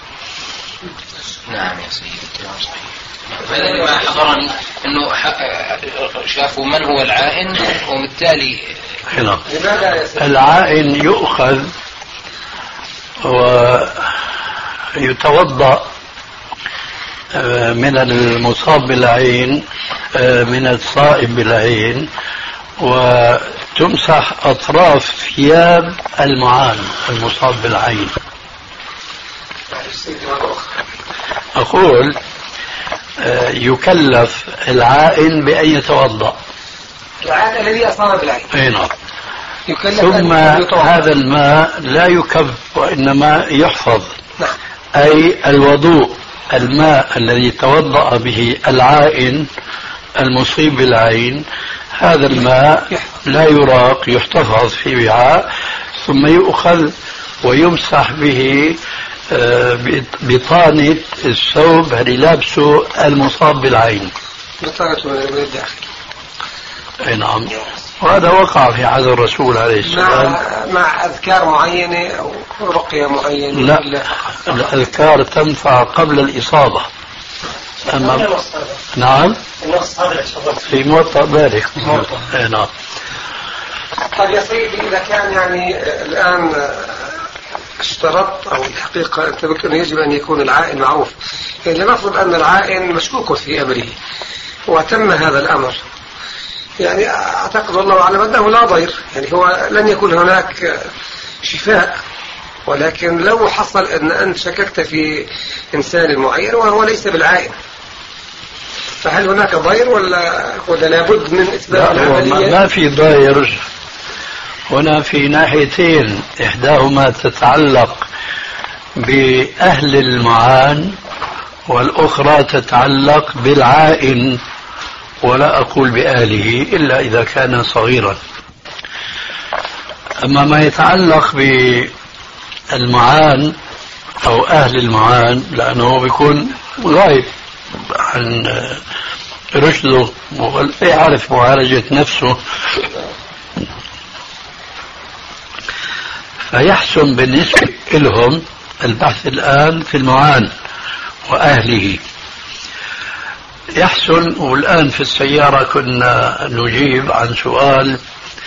نعم يا سيدي الكلام صحيح. هذا ما حضرني انه شافوا من هو العائن وبالتالي هنا العائن يؤخذ ويتوضأ من المصاب بالعين من الصائب بالعين وتمسح أطراف ثياب المعان المصاب بالعين. أقول يكلف العائن بأن يتوضأ. العائن الذي أصاب بالعين. أي نعم. ثم هذا الماء لا يكب وإنما يحفظ. نعم. أي الوضوء الماء الذي توضأ به العائن المصيب بالعين هذا الماء لا يراق يحتفظ في وعاء ثم يؤخذ ويمسح به بطانة الثوب اللي لابسه المصاب بالعين. بطانته من الداخل. اي نعم. وهذا وقع في عهد الرسول عليه السلام. مع, مع أذكار معينة أو رقية معينة. لا الأذكار تنفع قبل الإصابة. أما نعم في موطأ مالك. اي نعم. طيب يا سيدي إذا كان يعني الآن اشترط أو الحقيقة أنت بك يجب أن يكون العائن معروف، يعني لنفرض أن العائن مشكوك في أمره وتم هذا الأمر، يعني أعتقد والله أعلم أنه لا ضير، يعني هو لن يكون هناك شفاء، ولكن لو حصل أن أنت شككت في إنسان معين وهو ليس بالعائن فهل هناك ضير ولا ولا لابد من إثبات العملية؟ ما في ضير هنا في ناحيتين، إحداهما تتعلق بأهل المعان والأخرى تتعلق بالعائن، ولا أقول بأهله إلا إذا كان صغيرا. أما ما يتعلق بالمعان أو أهل المعان لأنه بيكون غايب عن رشده ولا يعرف معالجة نفسه، فيحسن بالنسبة لهم البحث الآن في المعان وأهله يحسن. والآن في السيارة كنا نجيب عن سؤال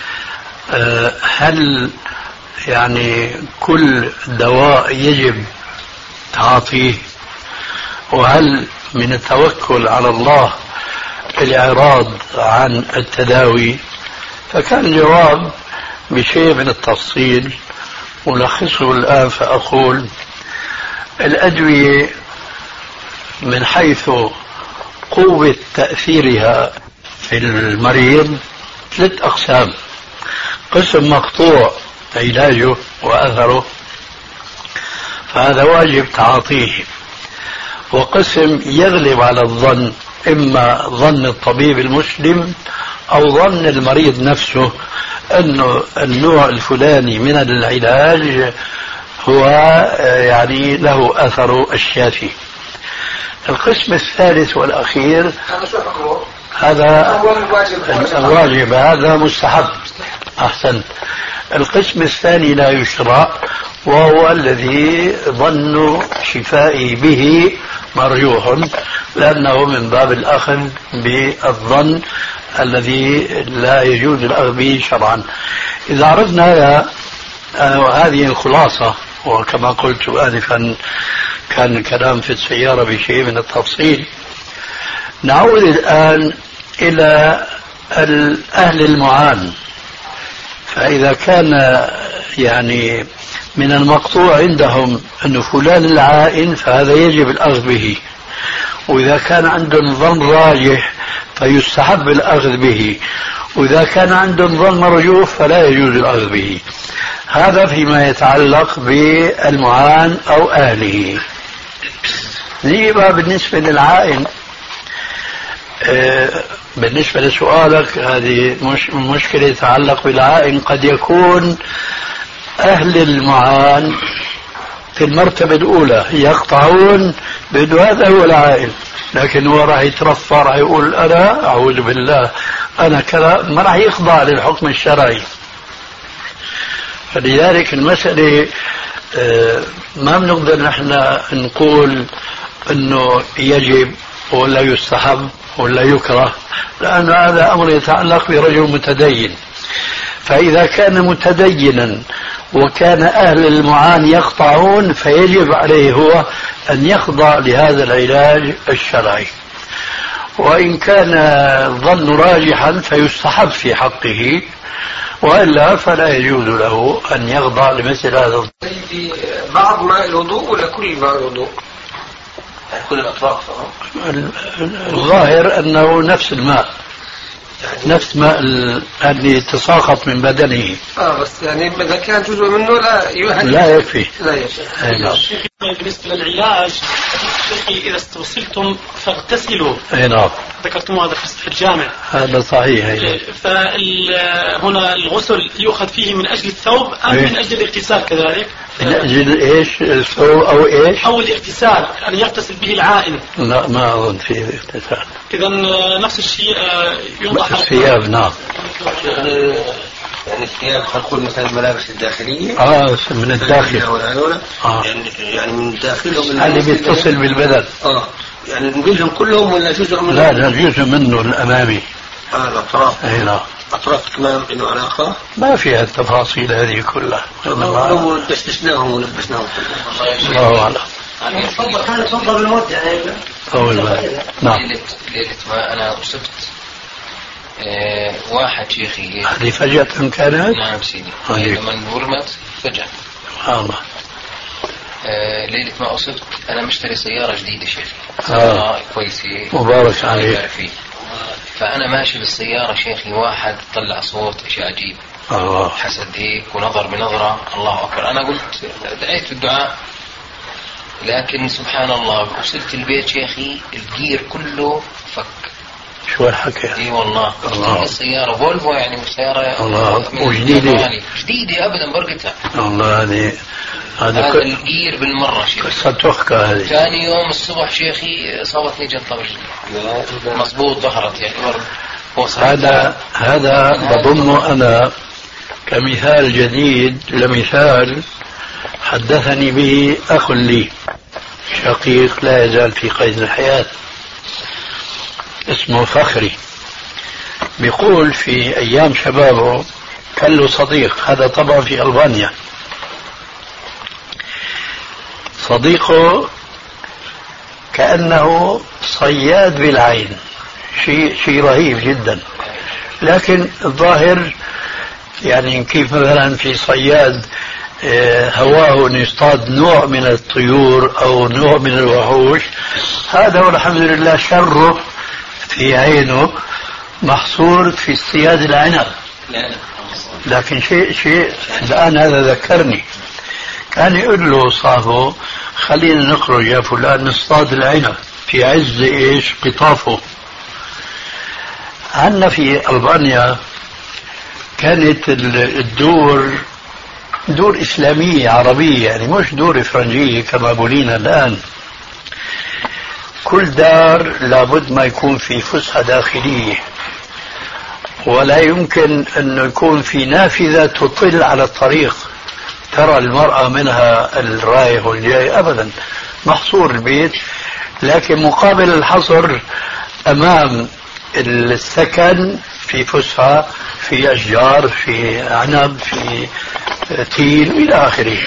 هل يعني كل دواء يجب تعاطيه، وهل من التوكل على الله الإعراض عن التداوي؟ فكان الجواب بشيء من التفصيل ملخصه الآن فأقول الأدوية من حيث قوة تأثيرها في المريض ثلاث أقسام: قسم مقطوع علاجه وأثره فهذا واجب تعاطيه، وقسم يغلب على الظن، إما ظن الطبيب المسلم أو ظن المريض نفسه أنه النوع الفلاني من العلاج هو يعني له أثر الشافي. القسم الثالث والأخير هذا الواجب، هذا مستحب. أحسن. القسم الثاني لا يشرع، وهو الذي ظن شفائي به مرجوح، لأنه من باب الأخذ بالظن الذي لا يجوز الأخذ به شرعا. إذا عرفنا هذا وهذه الخلاصة، وكما قلت آنفا كان الكلام في السيارة بشيء من التفصيل، نعود الآن إلى أهل المعان. فإذا كان يعني من المقطوع عندهم أن فلان العائن فهذا يجب الأخذ به، وإذا كان عندهم ظن راجح فيستحب الأخذ به، وإذا كان عندهم ظن مرجوح فلا يجوز الأخذ به. هذا فيما يتعلق بالمعان أو أهله. نيجي بقى بالنسبة للعائن. بالنسبة لسؤالك، هذه مش مشكلة تتعلق بالعائن. قد يكون أهل المعان في المرتبة الأولى يقطعون بأنه هذا هو العائن، لكن هو راح يترفع، راح يقول أنا أعوذ بالله أنا كذا، ما راح يخضع للحكم الشرعي. فلذلك المسألة ما بنقدر نحن نقول أنه يجب ولا يستحب ولا يكره، لأن هذا أمر يتعلق برجل متدين. فإذا كان متدينا وكان أهل المعاني يقطعون، فيجب عليه هو أن يخضع لهذا العلاج الشرعي. وإن كان الظن راجحا فيستحب في حقه، وإلا فلا يجوز له أن يخضع لمثل هذا. في بعض ماء الوضوء ولا كل ماء الوضوء؟ كل الأطراف. الظاهر أنه نفس الماء، نفس ماء الذي تساقط من بدنه. اه بس يعني اذا كان جزء منه لا يهدي. لا يكفي. لا يكفي. نعم. بالنسبه للعلاج اذا استوصلتم فاغتسلوا. اي نعم. ذكرتم هذا في الجامع. هذا صحيح. فهنا الغسل يؤخذ فيه من اجل الثوب ام إيه؟ من اجل الاغتسال كذلك؟ من اجل ايش؟ الثوب او ايش؟ او الاغتسال ان يغتسل به العائن. لا ما اظن فيه اغتسال. اذا نفس الشيء ينضح الثياب. نعم. يعني الثياب تقول مثلا الملابس الداخليه. اه من الداخل. آه. يعني يعني من الداخل ومن اللي بيتصل بالبدن. اه يعني نقولهم كلهم ولا جزء منهم؟ لا لا جزء منه الامامي. اه الاطراف. اي نعم. اطراف كمان له علاقه؟ ما فيها التفاصيل هذه كلها. لو دشدشناهم ولبسناهم كلهم. الله اعلم. كان تفضل بالمدة. أول نعم. ليلة ليلة ما أنا أصبت آه واحد شيخي. هذه فجأة كانت؟ نعم سيدي. لما ورمت فجأة. سبحان الله. آه ليلة ما أصبت أنا مشتري سيارة جديدة شيخي. سيارة آه كويسة. مبارك عليك. فأنا ماشي بالسيارة شيخي واحد طلع صوت إشي عجيب. الله. حسد هيك ونظر بنظرة. الله أكبر. أنا قلت دعيت في الدعاء، لكن سبحان الله وصلت البيت شيخي الجير كله فك. شو الحكي؟ اي والله. الله. السيارة فولفو يعني سيارة الله. وجديدة جديدة ابدا برقتها. الله. هذه هذا كل... الجير بالمرة شيخي. قصة تحكى هذه. ثاني يوم الصبح شيخي صابتني جلطة برجلي. مضبوط ظهرت يعني هذا هذا بضم انا كمثال جديد لمثال حدثني به أخ لي شقيق لا يزال في قيد الحياة اسمه فخري. بيقول في أيام شبابه كان له صديق، هذا طبعا في ألبانيا، صديقه كأنه صياد بالعين، شيء شيء رهيب جدا. لكن الظاهر يعني كيف مثلا في صياد هواه أن يصطاد نوع من الطيور أو نوع من الوحوش، هذا والحمد لله شره في عينه محصور في اصطياد العنب. لكن شيء شيء الآن هذا ذكرني، كان يقول له صاحبه خلينا نخرج يا فلان نصطاد العنب في عز إيش قطافه. عندنا في ألبانيا كانت الدور دور إسلامية عربية، يعني مش دور إفرنجية كما بولينا الآن. كل دار لابد ما يكون في فسحة داخلية، ولا يمكن أن يكون في نافذة تطل على الطريق ترى المرأة منها الرايح والجاي، أبدا محصور البيت. لكن مقابل الحصر أمام السكن في فسحة، في أشجار، في عنب، في تين إلى آخره.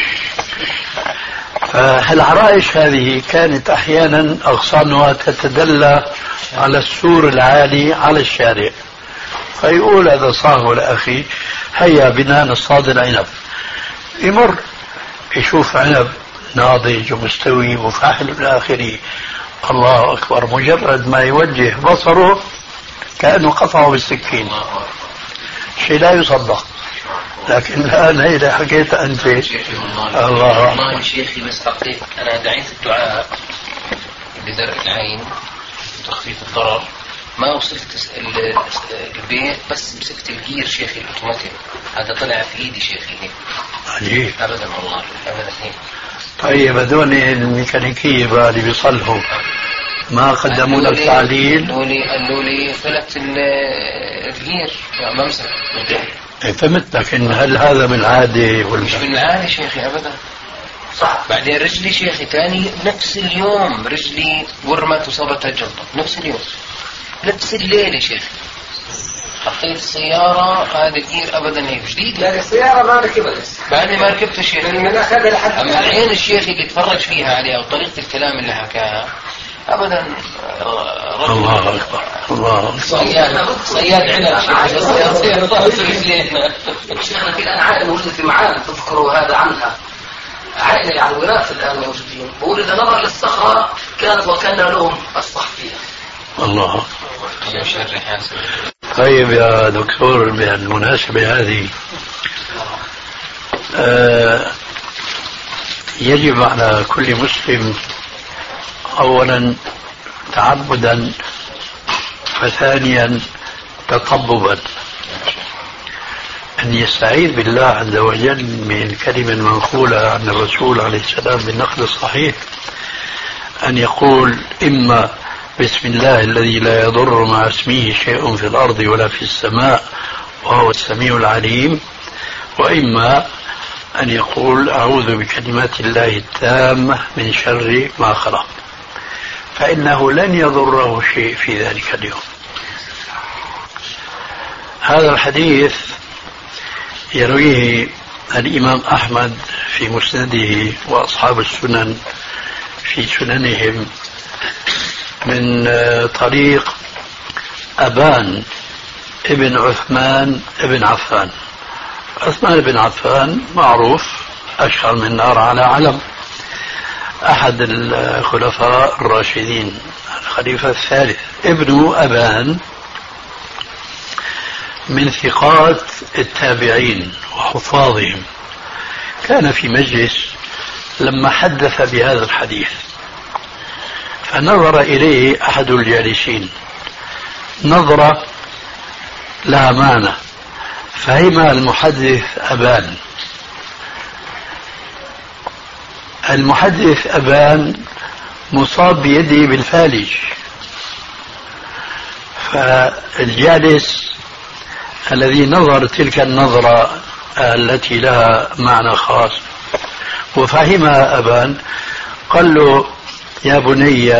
فالعرائش هذه كانت أحيانا أغصانها تتدلى على السور العالي على الشارع، فيقول هذا صاحب لأخي هيا بنا نصطاد العنب. يمر يشوف عنب ناضج ومستوي وفاحل إلى آخره، الله أكبر، مجرد ما يوجه بصره كأنه قطعه بالسكين، شيء لا يصدق. لكن الآن هيدا حكيت أنت. الله والله شيخي بس أقضي أنا دعيت الدعاء لدرء العين وتخفيف الضرر، ما وصلت البيت بس مسكت الجير شيخي الأوتوماتيك، هذا طلع في إيدي شيخي هيك. عجيب. أبدا والله أبدا هيك. طيب هذول الميكانيكية بقى اللي بيصلحوا ما قدموا لك تعليل؟ قالوا لي قالوا لي فلت الجير ما مسك. فهمت، لكن هل هذا من عادة ولا مش من العادة شيخي أبدا. صح. بعدين رجلي شيخي تاني نفس اليوم رجلي ورمت وصابتها جلطة نفس اليوم نفس الليلة شيخي. حطيت السيارة هذا كثير أبدا هي جديدة. يعني السيارة ما ركبت لسه. بعد ما ركبت الشيخ. من أخذها لحد. أما العين الشيخ اللي يتفرج فيها عليها وطريقة الكلام اللي حكاها أبدا. الله أكبر. الله. صياد صياد عنب. شيخنا في الآن عائلة موجودة في معالم تذكروا هذا عنها. عائلة يعني وراث الآن موجودين. بقول إذا نظر للصخرة كانت وكان لهم أصبح فيها. الله. طيب يا دكتور بالمناسبة هذه آه يجب على كل مسلم أولا تعبدا وثانيا تطببا أن يستعيذ بالله عز وجل من الكلمة المنقولة عن الرسول عليه السلام بالنقل الصحيح أن يقول إما بسم الله الذي لا يضر مع اسمه شيء في الأرض ولا في السماء وهو السميع العليم، وإما أن يقول أعوذ بكلمات الله التامة من شر ما خلق، فإنه لن يضره شيء في ذلك اليوم. هذا الحديث يرويه الإمام أحمد في مسنده وأصحاب السنن في سننهم من طريق أبان ابن عثمان ابن عفان. عثمان بن عفان معروف أشهر من نار على علم، أحد الخلفاء الراشدين الخليفة الثالث. ابن أبان من ثقات التابعين وحفاظهم، كان في مجلس لما حدث بهذا الحديث فنظر إليه أحد الجالسين نظرة لها معنى، فهم المحدث أبان. المحدث أبان مصاب بيده بالفالج، فالجالس الذي نظر تلك النظرة التي لها معنى خاص وفهمها أبان قال له يا بني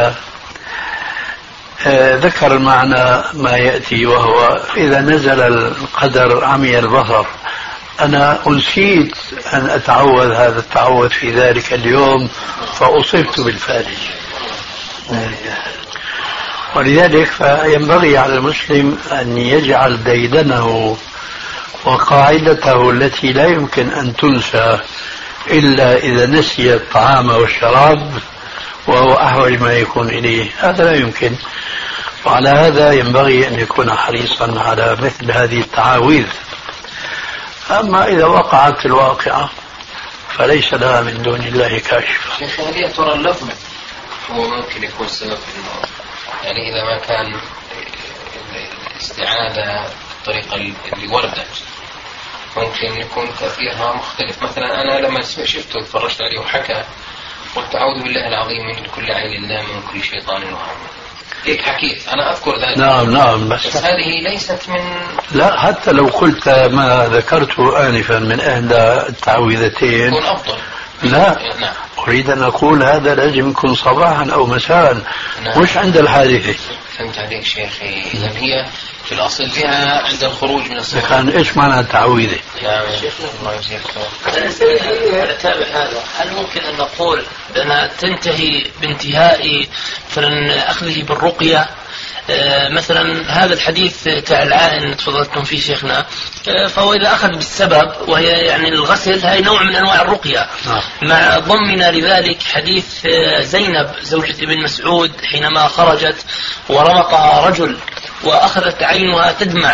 آه ذكر المعنى ما يأتي، وهو إذا نزل القدر عمي البصر. أنا أنسيت أن أتعوذ هذا التعوذ في ذلك اليوم فأصبت بالفالج. ولذلك فينبغي على المسلم أن يجعل ديدنه وقاعدته التي لا يمكن أن تنسى إلا إذا نسي الطعام والشراب، وهو أحوج ما يكون إليه، هذا لا يمكن. وعلى هذا ينبغي أن يكون حريصا على مثل هذه التعاويذ. أما إذا وقعت الواقعة فليس لها من دون الله كاشفة. شيخ هل يا ترى اللفظ هو ممكن يكون سبب إنه يعني إذا ما كان الاستعاذة بالطريقة اللي وردت ممكن يكون تأثيرها مختلف؟ مثلا أنا لما شفته وتفرجت عليه وحكى قلت أعوذ بالله العظيم من كل عين لام ومن كل شيطان وهم، هيك حكيت أنا أذكر ذلك. نعم نعم بس, بس هذه ليست من لا، حتى لو قلت ما ذكرته آنفا من إحدى التعويذتين يكون أفضل. لا نعم. أريد أن أقول هذا لازم يكون صباحا أو مساء. نعم. مش عند الحادثة. فهمت عليك شيخي. إذا هي في الأصل فيها عند الخروج من الصلاة. كان إيش معنى التعويذة؟ نعم الله يجزيك خير. أتابع هذا. هل ممكن أن نقول بأنها تنتهي بانتهاء مثلا أخذه بالرقية؟ مثلا هذا الحديث تاع العائن تفضلتم فيه شيخنا، فهو إذا أخذ بالسبب وهي يعني الغسل، هاي نوع من أنواع الرقية. مع ضمنا لذلك حديث زينب زوجة ابن مسعود حينما خرجت ورمقها رجل وأخذت عينها تدمع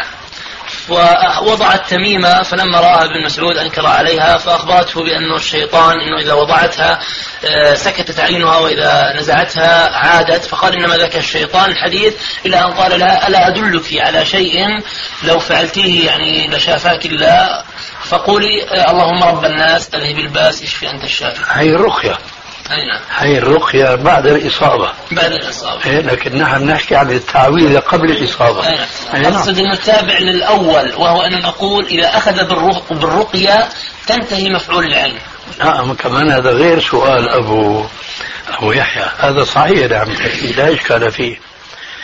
ووضعت تميمة، فلما رأى ابن مسعود أنكر عليها فأخبرته بأنه الشيطان إنه إذا وضعتها سكتت عينها وإذا نزعتها عادت، فقال إنما ذاك الشيطان الحديث، إلى أن قال لها ألا أدلك على شيء لو فعلتيه يعني لشافاك الله، فقولي اللهم رب الناس أذهب الباس اشفي أنت الشافي. هي الرقية. أين؟ هي الرقية بعد الإصابة. بعد الإصابة. إيه، لكن نحن نحكي عن التعويذ قبل الإصابة. أين؟ أقصد المتابع للأول، وهو أن نقول إذا أخذ بالرقية تنتهي مفعول العين. نعم كمان هذا غير سؤال أبو أبو يحيى، هذا صحيح نعم لا إشكال فيه،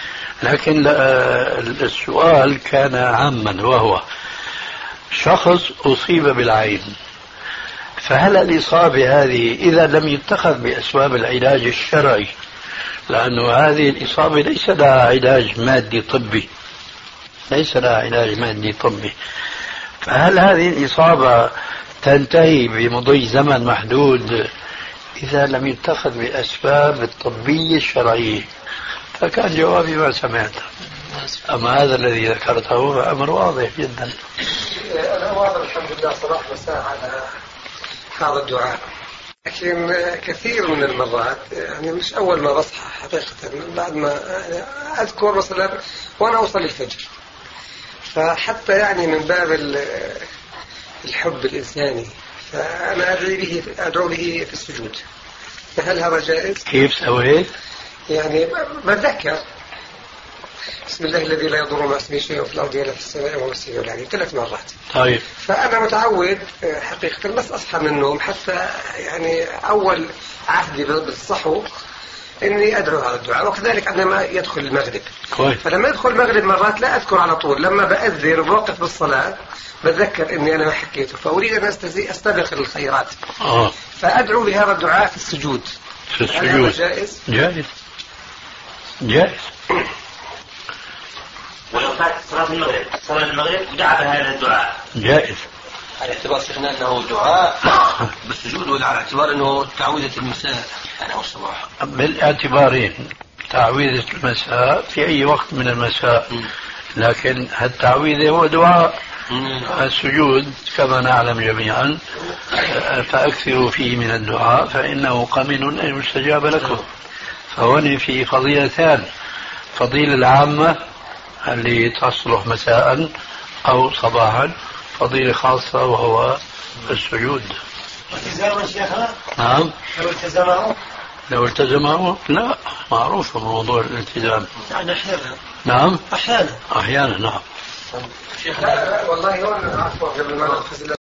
لكن السؤال كان عاما، وهو شخص أصيب بالعين، فهل الإصابة هذه إذا لم يتخذ بأسباب العلاج الشرعي، لأنه هذه الإصابة ليس لها علاج مادي طبي، ليس لها علاج مادي طبي، فهل هذه الإصابة تنتهي بمضي زمن محدود إذا لم يتخذ بأسباب الطبية الشرعية؟ فكان جوابي ما سمعت. أما هذا الذي ذكرته فأمر واضح جدا. أنا واضح الحمد لله صباح مساء على هذا الدعاء، لكن كثير من المرات يعني مش أول ما بصحى حقيقة، بعد ما أذكر مثلا وأنا أصلي الفجر، فحتى يعني من باب الحب الإنساني فأنا أدعو به أدعو به في السجود، فهل هذا جائز؟ كيف سويت؟ يعني بتذكر بسم الله الذي لا يضر مع اسمه شيء في الأرض ولا في السماء وهو السميع العليم ثلاث مرات. طيب. فأنا متعود حقيقة بس أصحى من النوم حتى يعني أول عهدي بالصحو إني أدعو هذا الدعاء، وكذلك عندما يدخل المغرب. كويس. فلما يدخل المغرب مرات لا أذكر على طول، لما بأذن وبوقف بالصلاة بتذكر إني أنا ما حكيته، فأريد أن أستبق الخيرات. آه. فأدعو بهذا الدعاء في السجود. في السجود. جائز؟ جائز. جائز. ولو فات صلاة المغرب صلاة المغرب ودعا بهذا الدعاء جائز. على اعتبار شيخنا أنه دعاء بالسجود، ولا على اعتبار أنه تعويذة المساء أو الصباح؟ بالاعتبارين، تعويذة المساء في أي وقت من المساء، لكن التعويذة هو دعاء. السجود كما نعلم جميعا فأكثروا فيه من الدعاء فإنه قمن أن يستجاب لكم. فهون في فضيلتان، فضيلة العامة اللي تصلح مساء أو صباحا، فضيلة خاصة وهو السجود. التزام شيخنا؟ نعم. لو التزمه؟ لو التزمه لا، معروف موضوع الالتزام. يعني أحيانا. نعم. أحيانا. أحيانا نعم. لا لا والله هون عفوا قبل ما نخزل